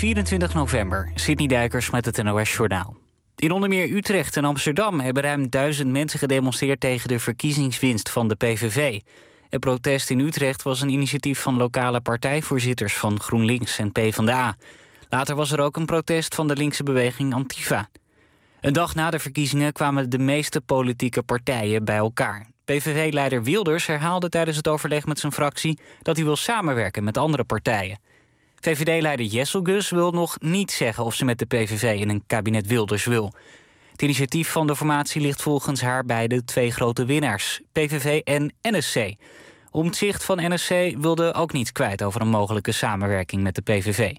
24 november. Sidney Dijkers met het NOS-journaal. In onder meer Utrecht en Amsterdam hebben ruim 1000 mensen gedemonstreerd tegen de verkiezingswinst van de PVV. Het protest in Utrecht was een initiatief van lokale partijvoorzitters van GroenLinks en PvdA. Later was er ook een protest van de linkse beweging Antifa. Een dag na de verkiezingen kwamen de meeste politieke partijen bij elkaar. PVV-leider Wilders herhaalde tijdens het overleg met zijn fractie dat hij wil samenwerken met andere partijen. VVD-leider Jesselgus wil nog niet zeggen of ze met de PVV in een kabinet Wilders wil. Het initiatief van de formatie ligt volgens haar bij de twee grote winnaars, PVV en NSC. Omtzigt van NSC wilde ook niets kwijt over een mogelijke samenwerking met de PVV.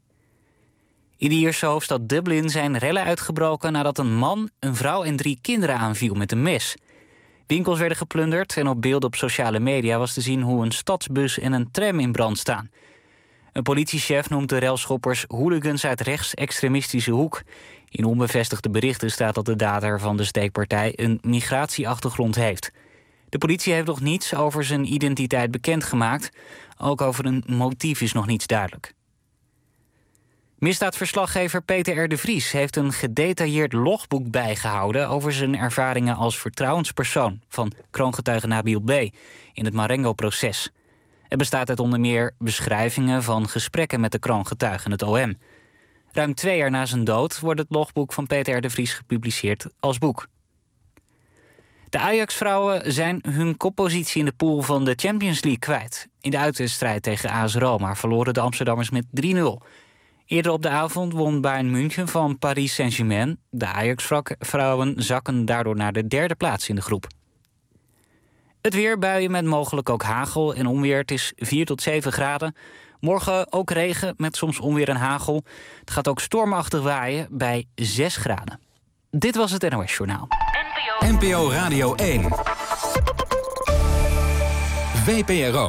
In de Ierse hoofdstad Dublin zijn rellen uitgebroken nadat een man, een vrouw en 3 kinderen aanviel met een mes. Winkels werden geplunderd en op beelden op sociale media was te zien hoe een stadsbus en een tram in brand staan. Een politiechef noemt de relschoppers hooligans uit rechtsextremistische hoek. In onbevestigde berichten staat dat de dader van de steekpartij een migratieachtergrond heeft. De politie heeft nog niets over zijn identiteit bekendgemaakt. Ook over een motief is nog niets duidelijk. Misdaadverslaggever Peter R. de Vries heeft een gedetailleerd logboek bijgehouden over zijn ervaringen als vertrouwenspersoon van kroongetuige Nabil B. in het Marengo-proces. Het bestaat uit onder meer beschrijvingen van gesprekken met de kroongetuige en het OM. Ruim 2 jaar na zijn dood wordt het logboek van Peter R. de Vries gepubliceerd als boek. De Ajax-vrouwen zijn hun koppositie in de pool van de Champions League kwijt. In de uitwedstrijd tegen AS Roma verloren de Amsterdammers met 3-0. Eerder op de avond won Bayern München van Paris Saint-Germain. De Ajax-vrouwen zakken daardoor naar de 3e plaats in de groep. Het weer, buien met mogelijk ook hagel en onweer. Het is 4 tot 7 graden. Morgen ook regen met soms onweer en hagel. Het gaat ook stormachtig waaien bij 6 graden. Dit was het NOS Journaal. NPO Radio 1. VPRO.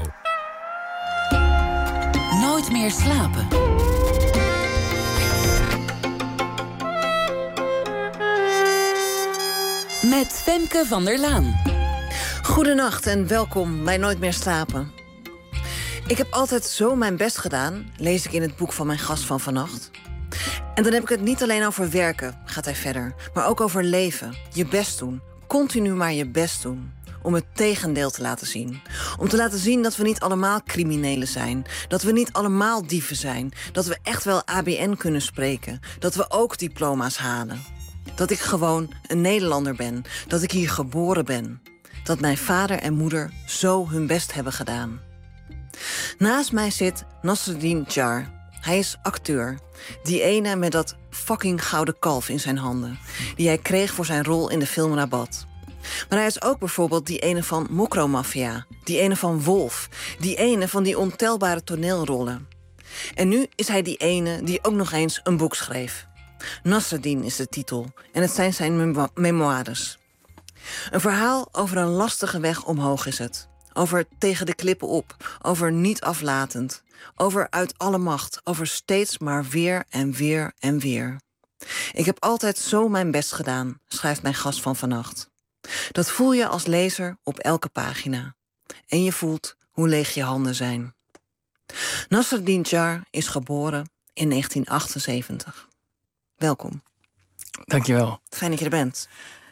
Nooit meer slapen. Met Femke van der Laan. Goedenacht en welkom bij Nooit meer slapen. Ik heb altijd zo mijn best gedaan, lees ik in het boek van mijn gast van vannacht. En dan heb ik het niet alleen over werken, gaat hij verder, maar ook over leven, je best doen, continu maar je best doen. Om het tegendeel te laten zien. Om te laten zien dat we niet allemaal criminelen zijn. Dat we niet allemaal dieven zijn. Dat we echt wel ABN kunnen spreken. Dat we ook diploma's halen. Dat ik gewoon een Nederlander ben. Dat ik hier geboren ben. Dat mijn vader en moeder zo hun best hebben gedaan. Naast mij zit Nasreddin Jar. Hij is acteur. Die ene met dat fucking gouden kalf in zijn handen. Die hij kreeg voor zijn rol in de film Rabat. Maar hij is ook bijvoorbeeld die ene van Mokromafia. Die ene van Wolf. Die ene van die ontelbare toneelrollen. En nu is hij die ene die ook nog eens een boek schreef. Nasreddin is de titel. En het zijn zijn memoires. Een verhaal over een lastige weg omhoog is het. Over tegen de klippen op. Over niet aflatend. Over uit alle macht. Over steeds maar weer en weer en weer. Ik heb altijd zo mijn best gedaan, schrijft mijn gast van vannacht. Dat voel je als lezer op elke pagina. En je voelt hoe leeg je handen zijn. Nasreddin Jar is geboren in 1978. Welkom. Dankjewel. Fijn dat je er bent.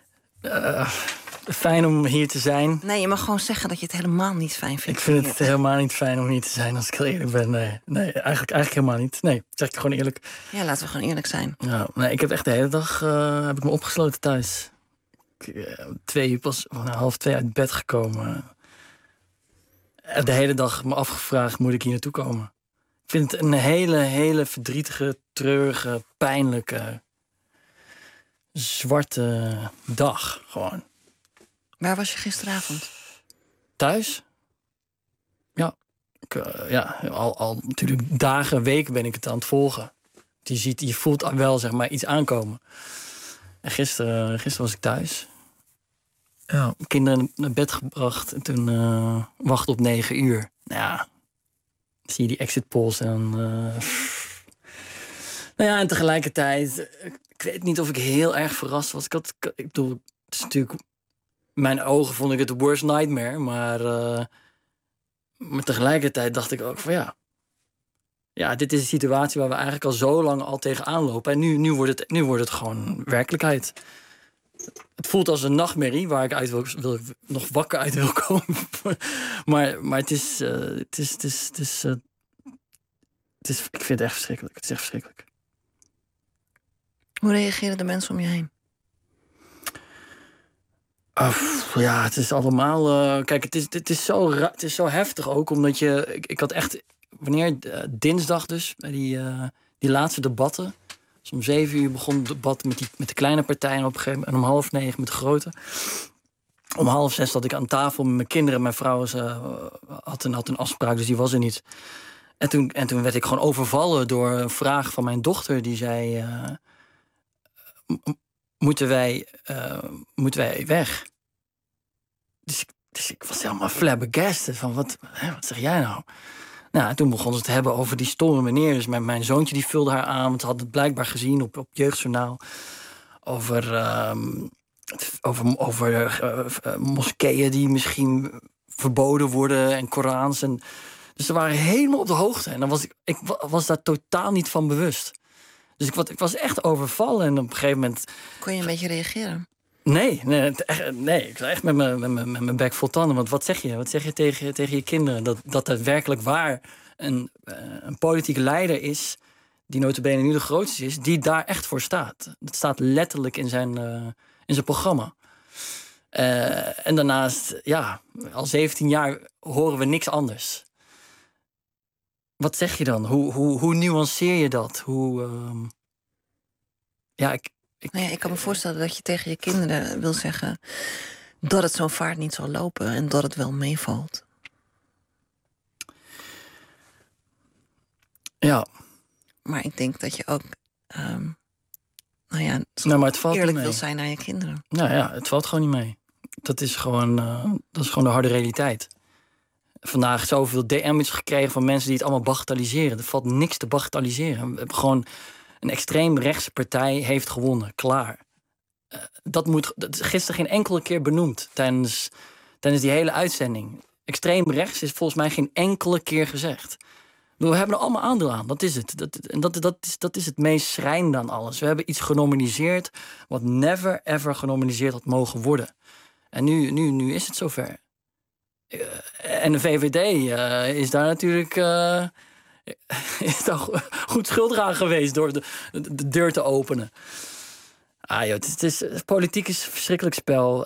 Fijn om hier te zijn. Nee, je mag gewoon zeggen dat je het helemaal niet fijn vindt. Ik vind het helemaal niet fijn om hier te zijn, als ik heel eerlijk ben. Nee, eigenlijk helemaal niet. Nee, zeg ik gewoon eerlijk. Ja, laten we gewoon eerlijk zijn. Nou, nee, ik heb echt de hele dag heb ik me opgesloten thuis. 2 uur pas 1:30 uit bed gekomen. De hele dag me afgevraagd, moet ik hier naartoe komen? Ik vind het een hele verdrietige, treurige, pijnlijke, zwarte dag gewoon. Waar was je gisteravond? Thuis? Ja, al natuurlijk dagen, weken ben ik het aan het volgen. Je voelt wel zeg maar iets aankomen. En gisteren was ik thuis. Ja, kinderen naar bed gebracht en toen wachten op 9 uur. Nou ja, zie je die exit polls en dan... Nou ja, en tegelijkertijd... Ik weet niet of ik heel erg verrast was. Ik bedoel, het is natuurlijk... Mijn ogen vond ik het de worst nightmare, maar tegelijkertijd dacht ik ook van ja... ja, dit is een situatie waar we eigenlijk al zo lang al tegenaan lopen. En nu wordt het gewoon werkelijkheid. Het voelt als een nachtmerrie waar ik nog wakker uit wil komen. maar het is, ik vind het echt verschrikkelijk. Het is echt verschrikkelijk. Hoe reageren de mensen om je heen? Ja, het is allemaal... kijk, het is zo heftig ook, omdat je... Ik had echt... Wanneer? Dinsdag dus, bij die laatste debatten. Dus om 7:00 begon het debat met de kleine partijen op een gegeven moment. En om 8:30 met de grote. Om 5:30 zat ik aan tafel met mijn kinderen. Mijn vrouw had een afspraak, dus die was er niet. En toen werd ik gewoon overvallen door een vraag van mijn dochter. Die zei... Moeten wij weg? Dus ik was helemaal flabbergasted. Van wat zeg jij nou? Nou, en toen begonnen ze het hebben over die stomme meneer. Dus mijn zoontje die vulde haar aan. Want ze had het blijkbaar gezien op Jeugdjournaal. Over moskeeën die misschien verboden worden. En Korans. Dus ze waren helemaal op de hoogte. En dan ik was daar totaal niet van bewust. Dus ik was echt overvallen. En op een gegeven moment... Kon je een beetje reageren? Nee, ik was echt met mijn bek vol tanden. Want wat zeg je? Wat zeg je tegen je kinderen? Dat het werkelijk waar een politieke leider is... die nota bene nu de grootste is... die daar echt voor staat. Dat staat letterlijk in zijn programma. En daarnaast, ja, al 17 jaar horen we niks anders. Wat zeg je dan? Hoe nuanceer je dat? Ik kan me voorstellen dat je tegen je kinderen wil zeggen... dat het zo'n vaart niet zal lopen en dat het wel meevalt. Ja. Maar ik denk dat je ook... maar het valt eerlijk niet wil zijn naar je kinderen. Nou ja, het valt gewoon niet mee. Dat is gewoon de harde realiteit. Vandaag zoveel DM's gekregen van mensen die het allemaal bagatelliseren. Er valt niks te bagatelliseren. We hebben gewoon... Een extreemrechtse partij heeft gewonnen. Klaar. Dat is gisteren geen enkele keer benoemd tijdens die hele uitzending. Extreemrechts is volgens mij geen enkele keer gezegd. We hebben er allemaal aandeel aan. Dat is het. Dat is het meest schrijnende aan alles. We hebben iets genormaliseerd wat never ever genormaliseerd had mogen worden. En nu is het zover. En de VVD is daar natuurlijk... is daar goed schuldig aan geweest door de deur te openen. Politiek is een verschrikkelijk spel.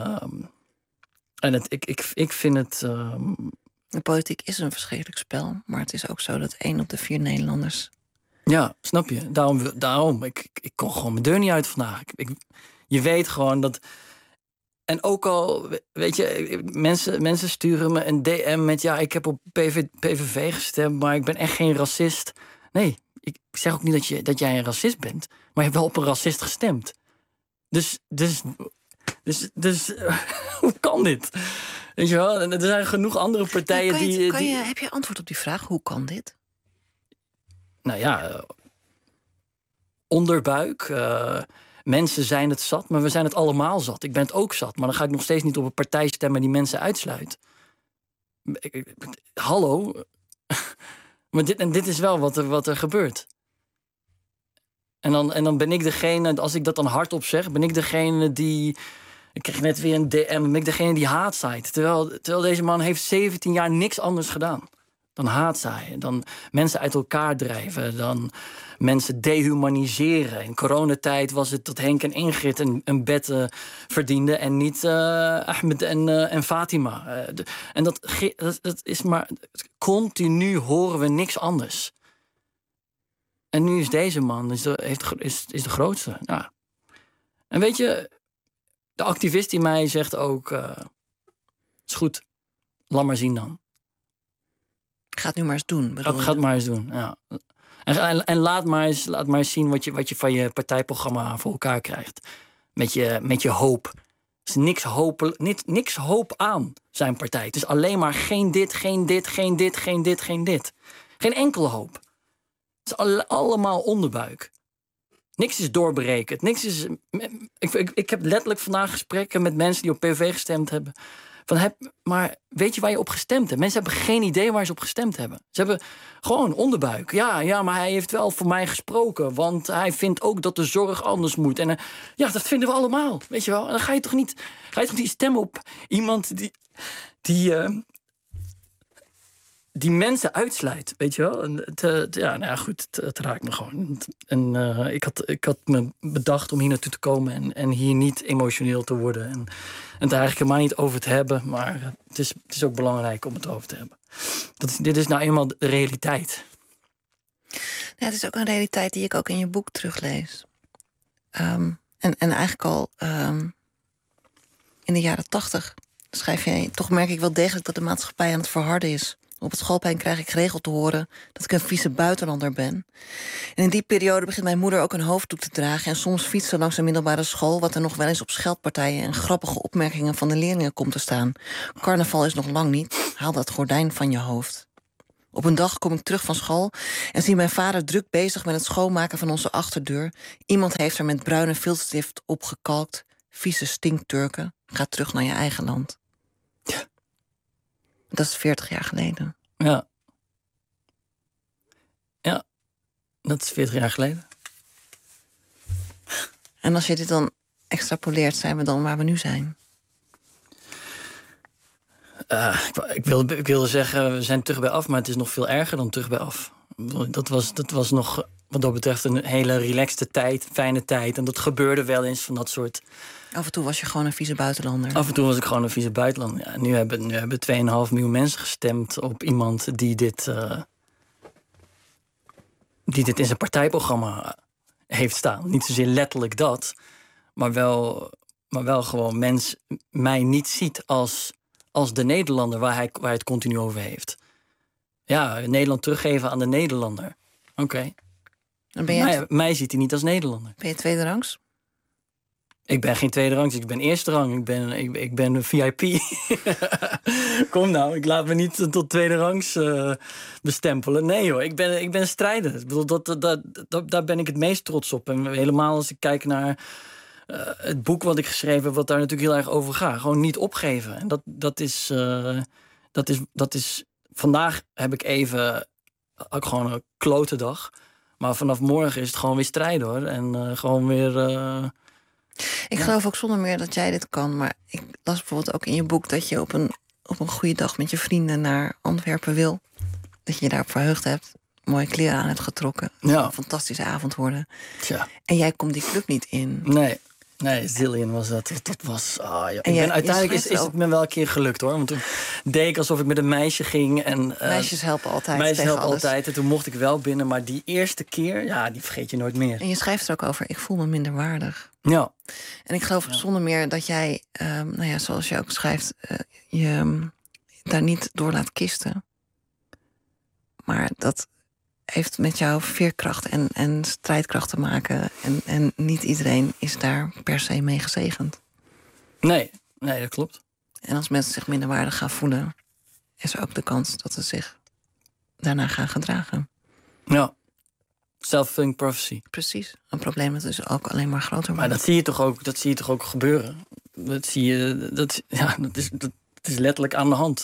Ik vind het... De politiek is een verschrikkelijk spel. Maar het is ook zo dat 1 op de 4 Nederlanders... Ja, snap je. Daarom. Ik kon gewoon mijn deur niet uit vandaag. Je weet gewoon dat... En ook al, weet je, mensen sturen me een DM met... ja, ik heb op PVV gestemd, maar ik ben echt geen racist. Nee, ik zeg ook niet dat jij een racist bent... maar je hebt wel op een racist gestemd. Dus hoe kan dit? Weet je wel, er zijn genoeg andere partijen Heb je antwoord op die vraag? Hoe kan dit? Nou ja, onderbuik... Mensen zijn het zat, maar we zijn het allemaal zat. Ik ben het ook zat, maar dan ga ik nog steeds niet op een partij stemmen die mensen uitsluit. Hallo? Maar dit is wel wat er gebeurt. En dan ben ik degene, als ik dat dan hardop zeg... ben ik degene die... Ik kreeg net weer een DM, ben ik degene die haat zaait. Terwijl deze man heeft 17 jaar niks anders gedaan. Dan haatzaaien, dan mensen uit elkaar drijven... dan mensen dehumaniseren. In coronatijd was het dat Henk en Ingrid een bed verdienden... en niet Ahmed en Fatima. En dat is maar... Continu horen we niks anders. En nu is deze man is de grootste. Ja. En weet je, de activist in mij zegt ook... is goed, laat maar zien dan. Ga het nu maar eens doen. Ga het maar eens doen, ja. En laat maar eens zien wat je van je partijprogramma voor elkaar krijgt. Met je hoop. Er is niks hoop aan zijn partij. Het is alleen maar geen dit, geen dit, geen dit, geen dit, geen dit. Geen enkele hoop. Het is allemaal onderbuik. Niks is doorberekend. Niks is... Ik heb letterlijk vandaag gesprekken met mensen die op PVV gestemd hebben... Maar weet je waar je op gestemd hebt? Mensen hebben geen idee waar ze op gestemd hebben. Ze hebben gewoon onderbuik. Ja, maar hij heeft wel voor mij gesproken. Want hij vindt ook dat de zorg anders moet. En dat vinden we allemaal. Weet je wel? En dan ga je toch niet stemmen op iemand die mensen uitsluit, weet je wel? Het raakt me gewoon. En ik had me bedacht om hier naartoe te komen en hier niet emotioneel te worden. En het eigenlijk helemaal niet over te hebben, maar het is ook belangrijk om het over te hebben. Dit is nou eenmaal de realiteit. Ja, het is ook een realiteit die ik ook in je boek teruglees. En eigenlijk al in de jaren 80 schrijf jij... Toch merk ik wel degelijk dat de maatschappij aan het verharden is. Op het schoolplein krijg ik geregeld te horen dat ik een vieze buitenlander ben. En in die periode begint mijn moeder ook een hoofddoek te dragen... en soms fietsen langs de middelbare school... wat er nog wel eens op scheldpartijen en grappige opmerkingen van de leerlingen komt te staan. Carnaval is nog lang niet. Haal dat gordijn van je hoofd. Op een dag kom ik terug van school en zie mijn vader druk bezig met het schoonmaken van onze achterdeur. Iemand heeft er met bruine viltstift op gekalkt. Vieze stinkturken. Ga terug naar je eigen land. Ja. Dat is 40 jaar geleden. Ja. Ja, dat is 40 jaar geleden. En als je dit dan extrapoleert, zijn we dan waar we nu zijn? Ik wilde zeggen, we zijn terug bij af, maar het is nog veel erger dan terug bij af. Dat was nog, wat dat betreft, een hele relaxte tijd, fijne tijd. En dat gebeurde wel eens van dat soort... Af en toe was je gewoon een vieze buitenlander. Af en toe was ik gewoon een vieze buitenlander. Ja, nu hebben 2,5 miljoen mensen gestemd op iemand die dit in zijn partijprogramma heeft staan. Niet zozeer letterlijk dat, maar wel gewoon mij niet ziet als de Nederlander waar hij het continu over heeft. Ja, Nederland teruggeven aan de Nederlander. Oké. Mij ziet hij niet als Nederlander. Ben je tweederangs? Ik ben geen tweede rangs, ik ben eerste rang. Ik ben een VIP. Kom nou, ik laat me niet tot tweede rangs bestempelen. Nee hoor, ik ben strijder. Ik bedoel, daar ben ik het meest trots op. En helemaal als ik kijk naar het boek wat ik geschreven heb... wat daar natuurlijk heel erg over gaat. Gewoon niet opgeven. En dat is... Vandaag heb ik even ook gewoon een klote dag. Maar vanaf morgen is het gewoon weer strijden hoor. En gewoon weer... Ik geloof ook zonder meer dat jij dit kan. Maar ik las bijvoorbeeld ook in je boek dat je op een goede dag met je vrienden naar Antwerpen wil. Dat je je daarop verheugd hebt. Mooie kleren aan hebt getrokken. Ja. Een fantastische avond worden. Tja. En jij komt die club niet in. Nee, Zillion was dat. Dat was... uiteindelijk is het me wel een keer gelukt hoor. Want toen deed ik alsof ik met een meisje ging. En, meisjes helpen altijd. Meisjes helpen altijd. En toen mocht ik wel binnen. Maar die eerste keer, ja, die vergeet je nooit meer. En je schrijft er ook over, ik voel me minder waardig. Ja. En ik geloof zonder meer dat jij, zoals je ook schrijft... je daar niet door laat kisten. Maar dat heeft met jouw veerkracht en strijdkracht te maken. En niet iedereen is daar per se mee gezegend. Nee, dat klopt. En als mensen zich minder waardig gaan voelen... is er ook de kans dat ze zich daarna gaan gedragen. Ja. Self-fulfilling prophecy. Precies. Een probleem dat dus ook alleen maar groter wordt. Maar dat zie je toch ook gebeuren. Dat is letterlijk aan de hand.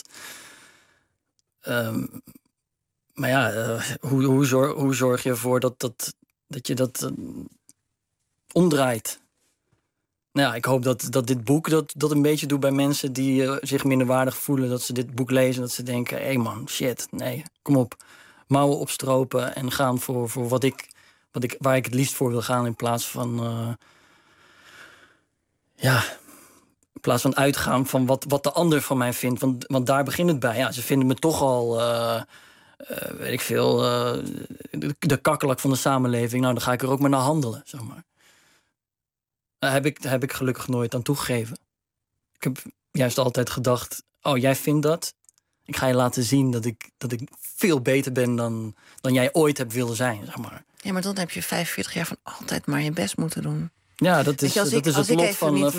Maar ja, hoe zorg je ervoor dat je dat omdraait? Nou ja, ik hoop dat dit boek dat een beetje doet bij mensen die zich minderwaardig voelen. Dat ze dit boek lezen en dat ze denken, hé man, shit, nee, kom op. Mouwen opstropen en gaan voor waar ik het liefst voor wil gaan. In plaats van uitgaan van wat de ander van mij vindt. Want daar begint het bij. Ja, ze vinden me toch al, weet ik veel, de kakkelak van de samenleving. Nou, dan ga ik er ook maar naar handelen, zeg maar. Daar heb ik gelukkig nooit aan toegegeven. Ik heb juist altijd gedacht, oh, jij vindt dat? Ik ga je laten zien dat ik veel beter ben dan jij ooit hebt willen zijn, zeg maar. Ja, maar dan heb je 45 jaar van altijd maar je best moeten doen. Ja, dat is het lot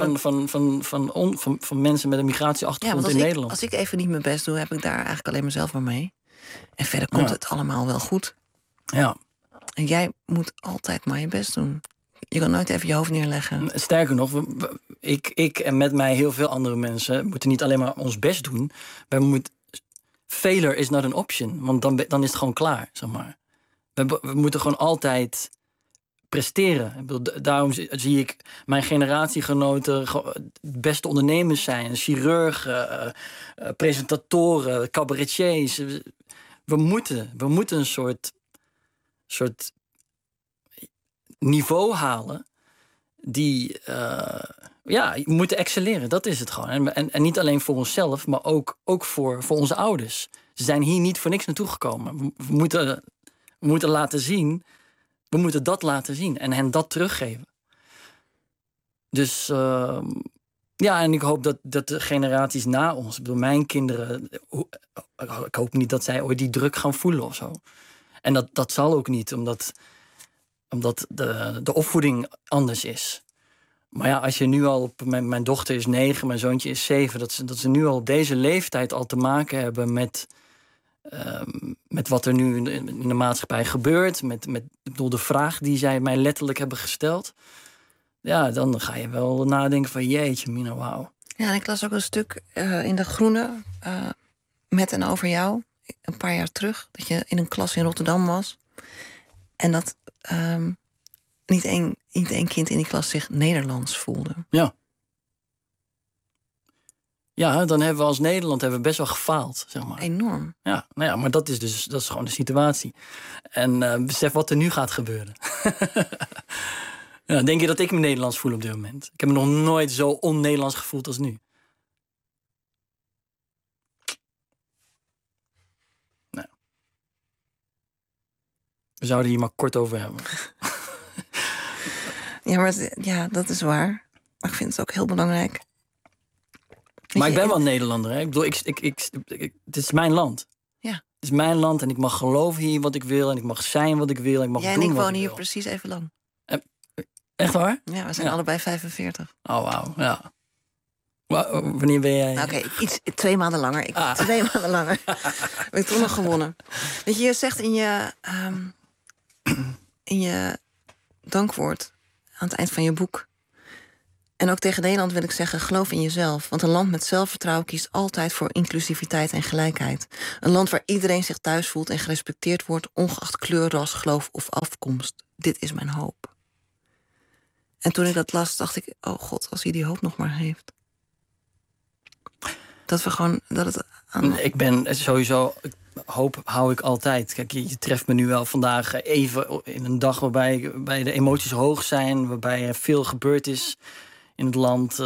van mensen met een migratieachtergrond in Nederland. Als ik even niet mijn best doe, heb ik daar eigenlijk alleen mezelf maar mee. En verder komt het allemaal wel goed. Ja. En jij moet altijd maar je best doen. Je kan nooit even je hoofd neerleggen. Sterker nog, ik en met mij heel veel andere mensen moeten niet alleen maar ons best doen. Failure is not an option, want dan is het gewoon klaar, zeg maar. We moeten gewoon altijd presteren. Ik bedoel, daarom zie ik mijn generatiegenoten de beste ondernemers zijn. Chirurgen, presentatoren, cabaretiers. We moeten een soort niveau halen die... je moet excelleren, dat is het gewoon. En niet alleen voor onszelf, maar ook voor onze ouders. Ze zijn hier niet voor niks naartoe gekomen. We moeten laten zien... We moeten dat laten zien en hen dat teruggeven. Dus en ik hoop dat de generaties na ons... Ik bedoel, mijn kinderen... Ik hoop niet dat zij ooit die druk gaan voelen of zo. En dat zal ook niet, omdat de opvoeding anders is. Maar ja, als je nu al... Mijn dochter is 9, mijn zoontje is 7... dat ze nu al op deze leeftijd al te maken hebben met wat er nu in de maatschappij gebeurt. Ik bedoel, de vraag die zij mij letterlijk hebben gesteld. Ja, dan ga je wel nadenken van jeetje, Mina, wauw. Ja, en ik las ook een stuk in De Groene met en over jou. Een paar jaar terug. Dat je in een klas in Rotterdam was. En dat niet één kind in die klas zich Nederlands voelde. Ja. Ja, dan hebben we als Nederland best wel gefaald, zeg maar. Enorm. Ja, nou ja, maar dat is gewoon de situatie. En besef wat er nu gaat gebeuren. Ja, denk je dat ik me Nederlands voel op dit moment? Ik heb me nog nooit zo on-Nederlands gevoeld als nu. Nou. We zouden hier maar kort over hebben. Ja, dat is waar. Maar ik vind het ook heel belangrijk. Maar ik ben wel een Nederlander. Hè? Ik bedoel, het is mijn land. Ja. Het is mijn land en ik mag geloven hier wat ik wil. En ik mag zijn wat ik wil. En ik mag doen wat ik wil. Jij en ik wonen hier precies even lang. Echt waar? Ja, we zijn allebei 45. Oh, wauw, ja. Wanneer ben jij? Oké, 2 maanden langer. 2 maanden langer. Ben ik toch nog gewonnen. Weet je zegt in je dankwoord aan het eind van je boek... En ook tegen Nederland wil ik zeggen, geloof in jezelf. Want een land met zelfvertrouwen kiest altijd voor inclusiviteit en gelijkheid. Een land waar iedereen zich thuis voelt en gerespecteerd wordt... ongeacht kleur, ras, geloof of afkomst. Dit is mijn hoop. En toen ik dat las, dacht ik... oh God, als hij die hoop nog maar heeft. Dat we gewoon... Ik ben sowieso... Hoop hou ik altijd. Kijk, je treft me nu wel vandaag even in een dag... waarbij de emoties hoog zijn... waarbij er veel gebeurd is... in het land.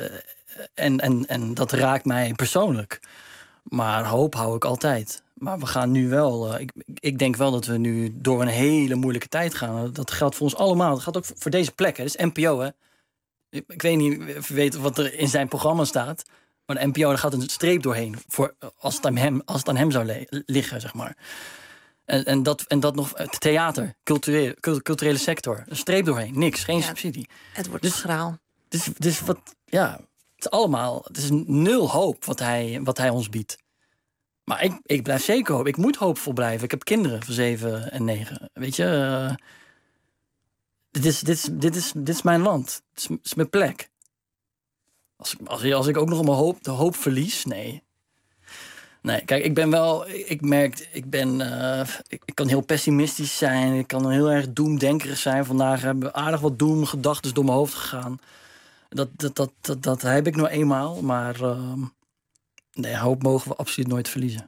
En dat raakt mij persoonlijk. Maar hoop hou ik altijd. Maar we gaan nu wel... Ik denk wel dat we nu door een hele moeilijke tijd gaan. Dat geldt voor ons allemaal. Dat geldt ook voor deze plek. Hè. Dat is NPO, hè. Ik weet niet of je weet wat er in zijn programma staat. Maar de NPO, daar gaat een streep doorheen. Als het aan hem zou liggen, zeg maar. En dat nog theater, culturele sector. Een streep doorheen. Niks, geen subsidie. Het wordt schraal. Dus wat, ja, het is allemaal... Het is 0 hoop wat hij ons biedt. Maar ik blijf zeker hoop. Ik moet hoopvol blijven. Ik heb kinderen van 7 en 9. Weet je... Dit is mijn land. Dit is mijn plek. Als ik ook nog de hoop verlies... Nee, kijk, ik kan heel pessimistisch zijn. Ik kan heel erg doemdenkerig zijn. Vandaag hebben aardig wat doemgedachten door mijn hoofd gegaan. Dat heb ik nou eenmaal. Maar hoop mogen we absoluut nooit verliezen.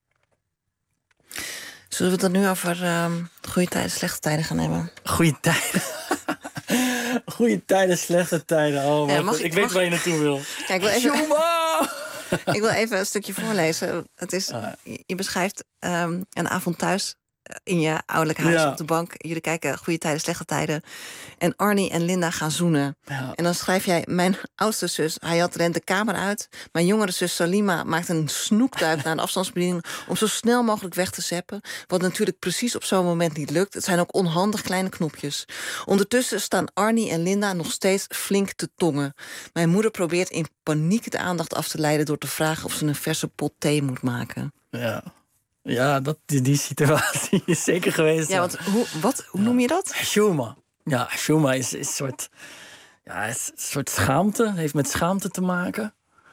Zullen we het dan nu over goede tijden, slechte tijden gaan hebben? Goede tijden. Goede tijden, slechte tijden. Oh, ik weet waar je naartoe wil. Kijk, ik wil even een stukje voorlezen. Het is, je beschrijft een avond thuis in je ouderlijk huis op de bank. Jullie kijken goede tijden, slechte tijden. En Arnie en Linda gaan zoenen. Ja. En dan schrijf jij, mijn oudste zus, Hayat, rent de kamer uit. Mijn jongere zus Salima maakt een snoekduik naar een afstandsbediening om zo snel mogelijk weg te zeppen. Wat natuurlijk precies op zo'n moment niet lukt. Het zijn ook onhandig kleine knopjes. Ondertussen staan Arnie en Linda nog steeds flink te tongen. Mijn moeder probeert in paniek de aandacht af te leiden door te vragen of ze een verse pot thee moet maken. Ja, die situatie is zeker geweest. Ja, want hoe noem je dat? Shuma. Ja, Shuma is een soort... het is een soort schaamte. Het heeft met schaamte te maken.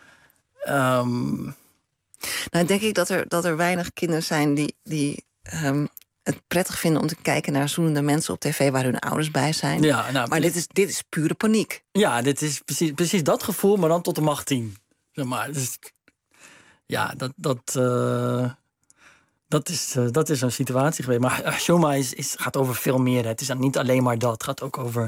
Nou, denk ik dat er weinig kinderen zijn die het prettig vinden om te kijken naar zoenende mensen op tv waar hun ouders bij zijn. Ja, nou, maar dit is pure paniek. Ja, dit is precies dat gevoel, maar dan tot de macht 10. Zeg maar. Dus, ja, dat is zo'n situatie geweest. Maar Hashoma gaat over veel meer. Het is niet alleen maar dat. Het gaat ook over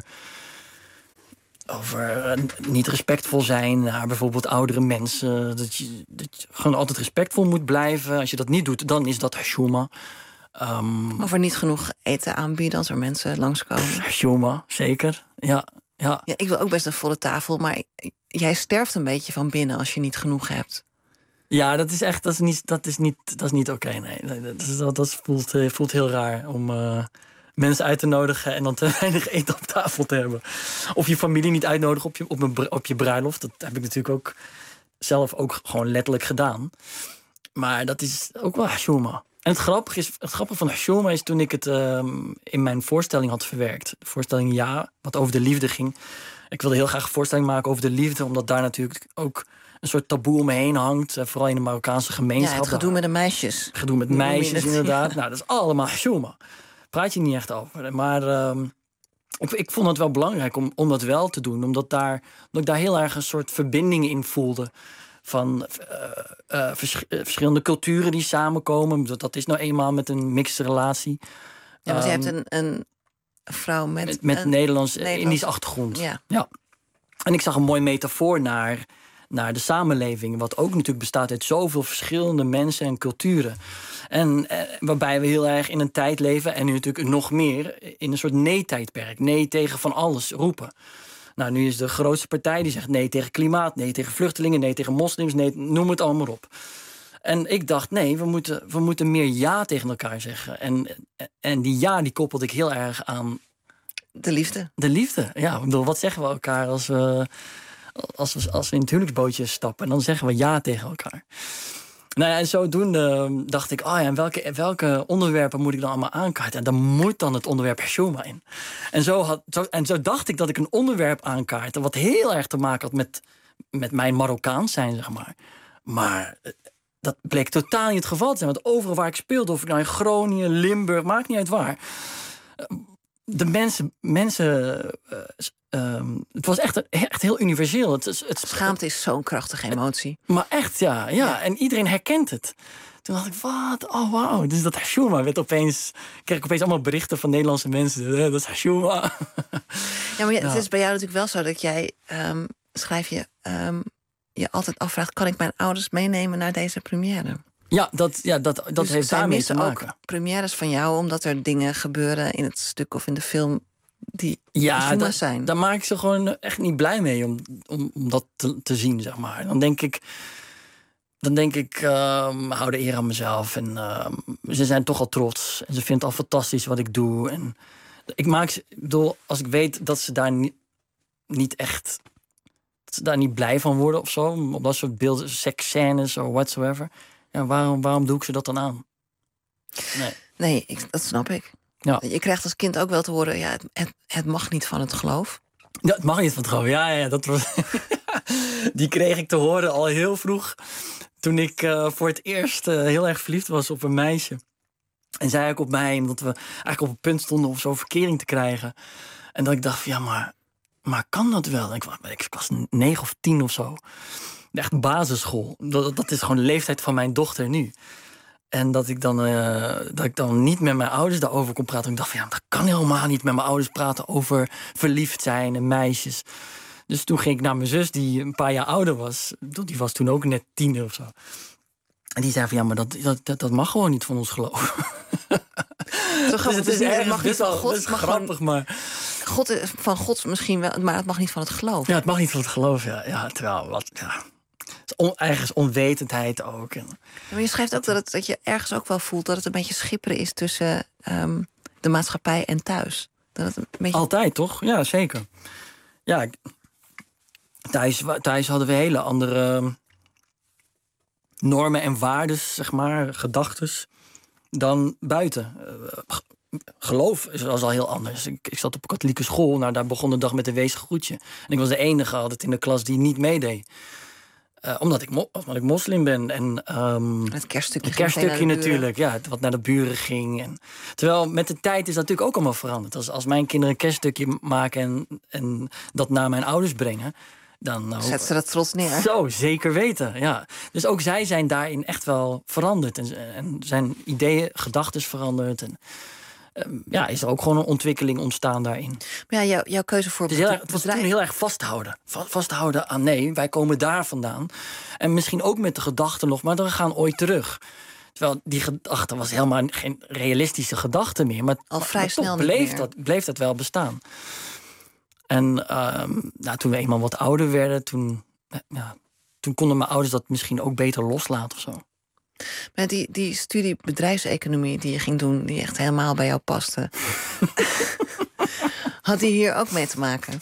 niet respectvol zijn naar bijvoorbeeld oudere mensen. Dat je gewoon altijd respectvol moet blijven. Als je dat niet doet, dan is dat Hashoma. Over niet genoeg eten aanbieden als er mensen langskomen. Hashoma, zeker. Ja. Ja, ik wil ook best een volle tafel, maar jij sterft een beetje van binnen als je niet genoeg hebt. Ja, dat is niet oké. Nee. Dat voelt heel raar om mensen uit te nodigen en dan te weinig eten op tafel te hebben. Of je familie niet uitnodigen op je bruiloft. Dat heb ik natuurlijk ook zelf ook gewoon letterlijk gedaan. Maar dat is ook wel Hashoma. En het grappige van Hashoma is toen ik het in mijn voorstelling had verwerkt. De voorstelling Ja, wat over de liefde ging. Ik wilde heel graag een voorstelling maken over de liefde, omdat daar natuurlijk ook een soort taboe omheen hangt. Vooral in de Marokkaanse gemeenschap. Ja, het gedoe met de meisjes. Gedoe met meisjes, inderdaad. Nou, dat is allemaal Hashoma. Praat je niet echt over. Maar ik vond het wel belangrijk om dat wel te doen. Omdat ik daar heel erg een soort verbinding in voelde. Van verschillende culturen die samenkomen. Dat is nou eenmaal met een mixte relatie. Ja, want je hebt een vrouw met een Nederlands-Indische achtergrond. Ja. En ik zag een mooi metafoor naar de samenleving. Wat ook natuurlijk bestaat uit zoveel verschillende mensen en culturen. En waarbij we heel erg in een tijd leven. En nu natuurlijk nog meer in een soort nee-tijdperk. Nee tegen van alles roepen. Nou, nu is de grootste partij die zegt nee tegen klimaat, nee tegen vluchtelingen, nee tegen moslims, nee, noem het allemaal op. En ik dacht, nee, we moeten meer ja tegen elkaar zeggen. En die ja, die koppelde ik heel erg aan de liefde. De liefde, ja. Ik bedoel, wat zeggen we elkaar als we in het huwelijksbootje stappen? En dan zeggen we ja tegen elkaar. Nou ja, en zodoende dacht ik, welke onderwerpen moet ik dan allemaal aankaarten? En dan moet dan het onderwerp Hashoma in. En zo dacht ik dat ik een onderwerp aankaartte wat heel erg te maken had met mijn Marokkaans zijn, zeg maar. Maar dat bleek totaal niet het geval te zijn. Want overal waar ik speelde, of ik nou in Groningen, Limburg, maakt niet uit waar. De mensen het was echt heel universeel. Schaamte is zo'n krachtige emotie. Maar echt, ja. En iedereen herkent het. Toen dacht ik, wat? Oh, wauw. Dus dat Hashoma kreeg ik opeens allemaal berichten van Nederlandse mensen. Dat is Hashoma. Ja, maar het is bij jou natuurlijk wel zo dat jij, schrijf je, je altijd afvraagt, kan ik mijn ouders meenemen naar deze première? Ja, dat dus heeft daarmee te maken. Ook premières van jou, omdat er dingen gebeuren in het stuk of in de film die zijn. Daar maak ik ze gewoon echt niet blij mee om dat te zien, zeg maar. Dan denk ik, hou de eer aan mezelf. En ze zijn toch al trots. En ze vindt al fantastisch wat ik doe. En als ik weet dat ze daar niet echt, dat ze daar niet blij van worden of zo, op dat soort beelden, seksscènes of whatsoever. Ja, waarom doe ik ze dat dan aan? Nee, dat snap ik. Ja. Je krijgt als kind ook wel te horen, ja, het mag niet van het geloof. Ja, het mag niet van het geloof. Ja, dat was. Die kreeg ik te horen al heel vroeg. Toen ik voor het eerst heel erg verliefd was op een meisje. En zij ook op mij, omdat we eigenlijk op het punt stonden om zo'n verkering te krijgen. En dat ik dacht, ja, maar kan dat wel? Ik was 9 of 10 of zo. Echt basisschool. Dat is gewoon de leeftijd van mijn dochter nu. En dat ik dan niet met mijn ouders daarover kon praten. En ik dacht van, dat kan helemaal niet met mijn ouders praten over verliefd zijn en meisjes. Dus toen ging ik naar mijn zus, die een paar jaar ouder was. Die was toen ook net 10 of zo. En die zei van, maar dat mag gewoon niet van ons geloof. Zo grappig, dus het mag niet van God. Het is grappig, maar van God misschien wel, maar het mag niet van het geloof. Ja, het mag niet van het geloof, ja. Terwijl, ergens onwetendheid ook. Ja, maar je schrijft ook dat je ergens ook wel voelt dat het een beetje schipperen is tussen de maatschappij en thuis. Dat het een beetje... Altijd, toch? Ja, zeker. Ja, thuis hadden we hele andere normen en waarden, zeg maar, gedachtes, dan buiten. geloof was al heel anders. Ik zat op een katholieke school. Nou, daar begon de dag met een wees groetje. En ik was de enige altijd in de klas die niet meedeed. Omdat ik moslim ben. En, het kerststukje. Het kerststukje natuurlijk, ja, wat naar de buren ging. En, terwijl met de tijd is dat natuurlijk ook allemaal veranderd. Als mijn kinderen een kerststukje maken en dat naar mijn ouders brengen, dan zet ze dat trots neer. Zo, zeker weten, ja. Dus ook zij zijn daarin echt wel veranderd. En zijn ideeën, gedachten veranderd. En is er ook gewoon een ontwikkeling ontstaan daarin. Maar ja, jouw keuze voor het was toen heel erg vasthouden. Vasthouden aan nee, wij komen daar vandaan. En misschien ook met de gedachte nog, maar we gaan ooit terug. Terwijl die gedachte was helemaal geen realistische gedachte meer. Maar al vrij snel bleef dat wel bestaan. En toen we eenmaal wat ouder werden, toen konden mijn ouders dat misschien ook beter loslaten of zo. Maar die studie bedrijfseconomie die je ging doen, die echt helemaal bij jou paste, had die hier ook mee te maken?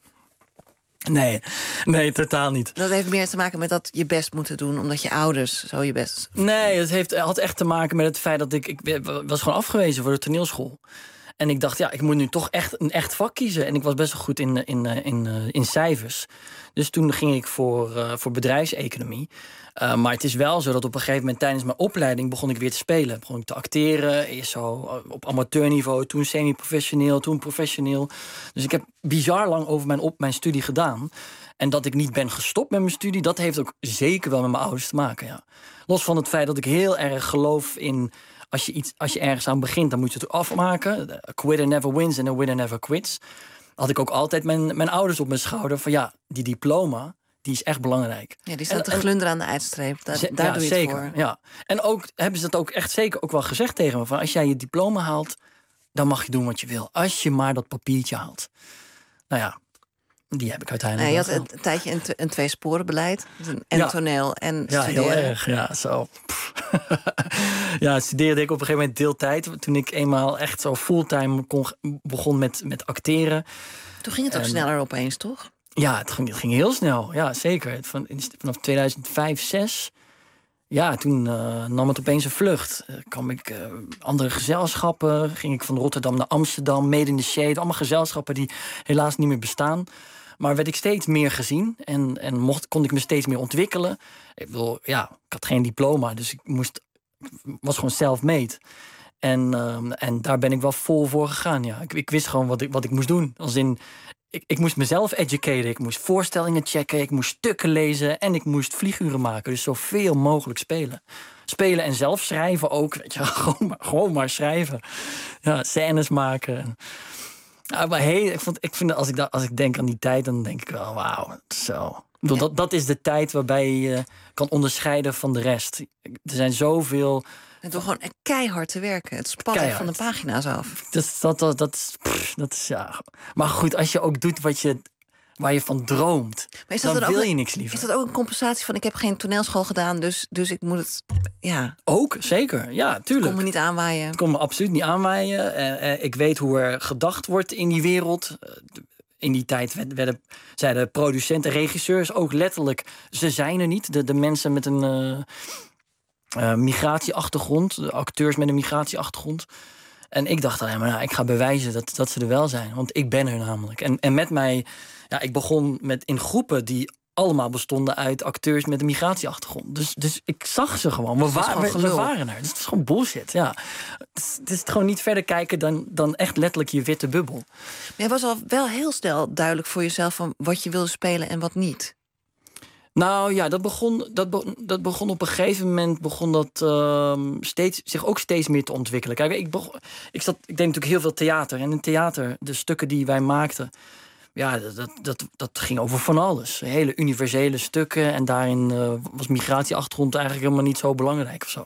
Nee, totaal niet. Dat heeft meer te maken met dat je best moeten doen, omdat je ouders zo je best. Nee, het had echt te maken met het feit dat ik was gewoon afgewezen voor de toneelschool. En ik dacht, ik moet nu toch echt een echt vak kiezen. En ik was best wel goed in cijfers. Dus toen ging ik voor bedrijfseconomie. Maar het is wel zo dat op een gegeven moment tijdens mijn opleiding begon ik weer te spelen. Begon ik te acteren, eerst zo op amateurniveau, toen semi-professioneel, toen professioneel. Dus ik heb bizar lang over mijn studie gedaan. En dat ik niet ben gestopt met mijn studie, dat heeft ook zeker wel met mijn ouders te maken. Ja. Los van het feit dat ik heel erg geloof in, als je ergens aan begint, dan moet je het afmaken. A quitter never wins and a winner never quits. Had ik ook altijd mijn ouders op mijn schouder van die diploma, die is echt belangrijk. Ja, die staat te glunderen aan de eindstreep. Daar doe je zeker, het voor. Ja. En ook hebben ze dat ook echt zeker ook wel gezegd tegen me. Van als jij je diploma haalt, dan mag je doen wat je wil. Als je maar dat papiertje haalt. Nou ja, die heb ik uiteindelijk. Je had een tijdje een tweesporenbeleid. En toneel en studeren. Ja, heel erg. Ja, zo. Studeerde ik op een gegeven moment deeltijd. Toen ik eenmaal echt zo fulltime begon met acteren. Toen ging het ook sneller opeens, toch? Ja, het ging heel snel. Ja, zeker. Vanaf 2005, 2006... Ja, toen nam het opeens een vlucht. Kwam ik andere gezelschappen. Ging ik van Rotterdam naar Amsterdam. Made in the Shade. Allemaal gezelschappen die helaas niet meer bestaan. Maar werd ik steeds meer gezien. En kon ik me steeds meer ontwikkelen. Ik bedoel, ik had geen diploma. Dus ik was gewoon self-made. En daar ben ik wel vol voor gegaan. Ja. Ik wist gewoon wat ik moest doen. Als in, ik moest mezelf educaten. Ik moest voorstellingen checken. Ik moest stukken lezen. En ik moest vlieguren maken. Dus zoveel mogelijk spelen. Spelen en zelf schrijven ook. Weet je, gewoon maar schrijven. Ja, scènes maken. Ja, maar ik vind als ik denk aan die tijd, dan denk ik wel, wauw, zo. Dat is de tijd waarbij je kan onderscheiden van de rest. Er zijn zoveel. En door gewoon keihard te werken. Het spat echt van de pagina's af. Dat is ja. Maar goed, als je ook doet waar je van droomt, maar dan wil je niks liever. Is dat ook een compensatie van ik heb geen toneelschool gedaan, dus ik moet het. Ja. Ook, zeker. Ja, tuurlijk. Het komt me niet aanwaaien. Het komt me absoluut niet aanwaaien. Ik weet hoe er gedacht wordt in die wereld. In die tijd zeiden producenten, regisseurs ook letterlijk, ze zijn er niet. De mensen met een migratieachtergrond, de acteurs met een migratieachtergrond. En ik dacht alleen maar, ik ga bewijzen dat ze er wel zijn. Want ik ben er namelijk. En met mij, ik begon in groepen die allemaal bestonden uit acteurs met een migratieachtergrond. Dus ik zag ze gewoon. We waren er. Dus het is gewoon bullshit. Ja. Het is gewoon niet verder kijken dan echt letterlijk je witte bubbel. Maar jij was al wel heel snel duidelijk voor jezelf van wat je wilde spelen en wat niet. Nou ja, dat begon op een gegeven moment zich ook steeds meer te ontwikkelen. Kijk, ik deed natuurlijk heel veel theater. En in theater, de stukken die wij maakten, dat ging over van alles. Hele universele stukken. En daarin was migratieachtergrond eigenlijk helemaal niet zo belangrijk of zo.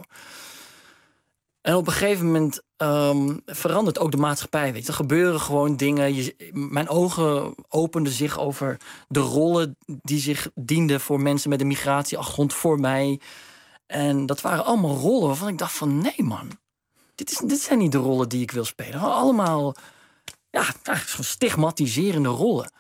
En op een gegeven moment verandert ook de maatschappij. Weet je. Er gebeuren gewoon dingen. Mijn ogen openden zich over de rollen die zich dienden voor mensen met een migratieachtergrond voor mij. En dat waren allemaal rollen waarvan ik dacht van nee man, dit zijn niet de rollen die ik wil spelen. Allemaal stigmatiserende rollen.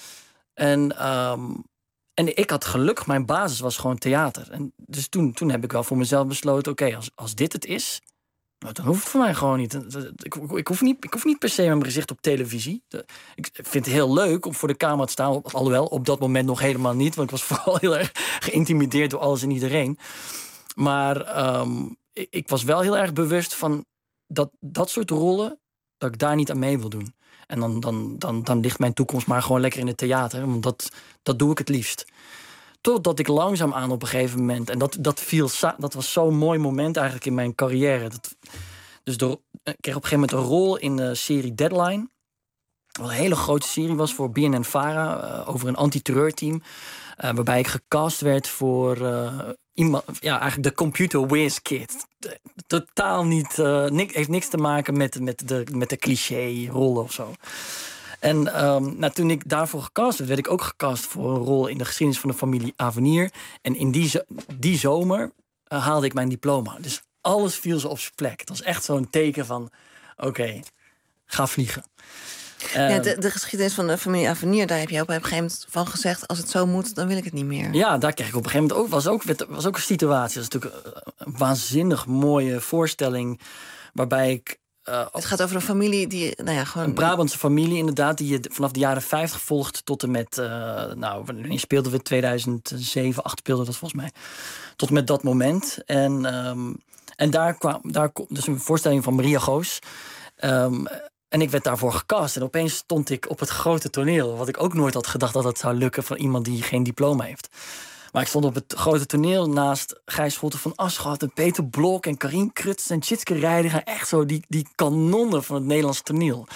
En ik had gelukkig, mijn basis was gewoon theater. En dus toen heb ik wel voor mezelf besloten, oké, als dit het is, Nou, dan hoeft het voor mij gewoon niet. Ik hoef niet per se met mijn gezicht op televisie. Ik vind het heel leuk om voor de camera te staan. Alhoewel, op dat moment nog helemaal niet. Want ik was vooral heel erg geïntimideerd door alles en iedereen. Maar ik was wel heel erg bewust van dat soort rollen, dat ik daar niet aan mee wil doen. En dan ligt mijn toekomst maar gewoon lekker in het theater. Want dat doe ik het liefst. Totdat ik langzaamaan op een gegeven moment... en dat was zo'n mooi moment eigenlijk in mijn carrière. Ik kreeg op een gegeven moment een rol in de serie Deadline. Wat een hele grote serie was voor BNN-Vara... over een antiterreurteam. Waarbij ik gecast werd voor iemand... Ja, eigenlijk de computer whiz kid. Totaal niet... heeft niks te maken met de cliché-rollen of zo. En toen ik daarvoor gecast werd ik ook gecast voor een rol in de geschiedenis van de familie Avenir. En in die zomer haalde ik mijn diploma. Dus alles viel zo op zijn plek. Het was echt zo'n teken van, oké, ga vliegen. De geschiedenis van de familie Avenir, daar heb je op een gegeven moment van gezegd, als het zo moet, dan wil ik het niet meer. Ja, daar kreeg ik op een gegeven moment ook, was ook een situatie. Dat is natuurlijk een waanzinnig mooie voorstelling, waarbij ik... het gaat over een familie die, gewoon... Een Brabantse familie inderdaad, die je vanaf de jaren 50 volgt tot en met... wanneer speelden we? 2007, 2008 speelde dat volgens mij. Tot met dat moment. En daar dus een voorstelling van Maria Goos. En ik werd daarvoor gecast. En opeens stond ik op het grote toneel. Wat ik ook nooit had gedacht dat het zou lukken van iemand die geen diploma heeft. Maar ik stond op het grote toneel naast Gijs Scholte van Aschat en Peter Blok en Karin Krutz en Tjitske Reidiger. Echt zo die kanonnen van het Nederlands toneel.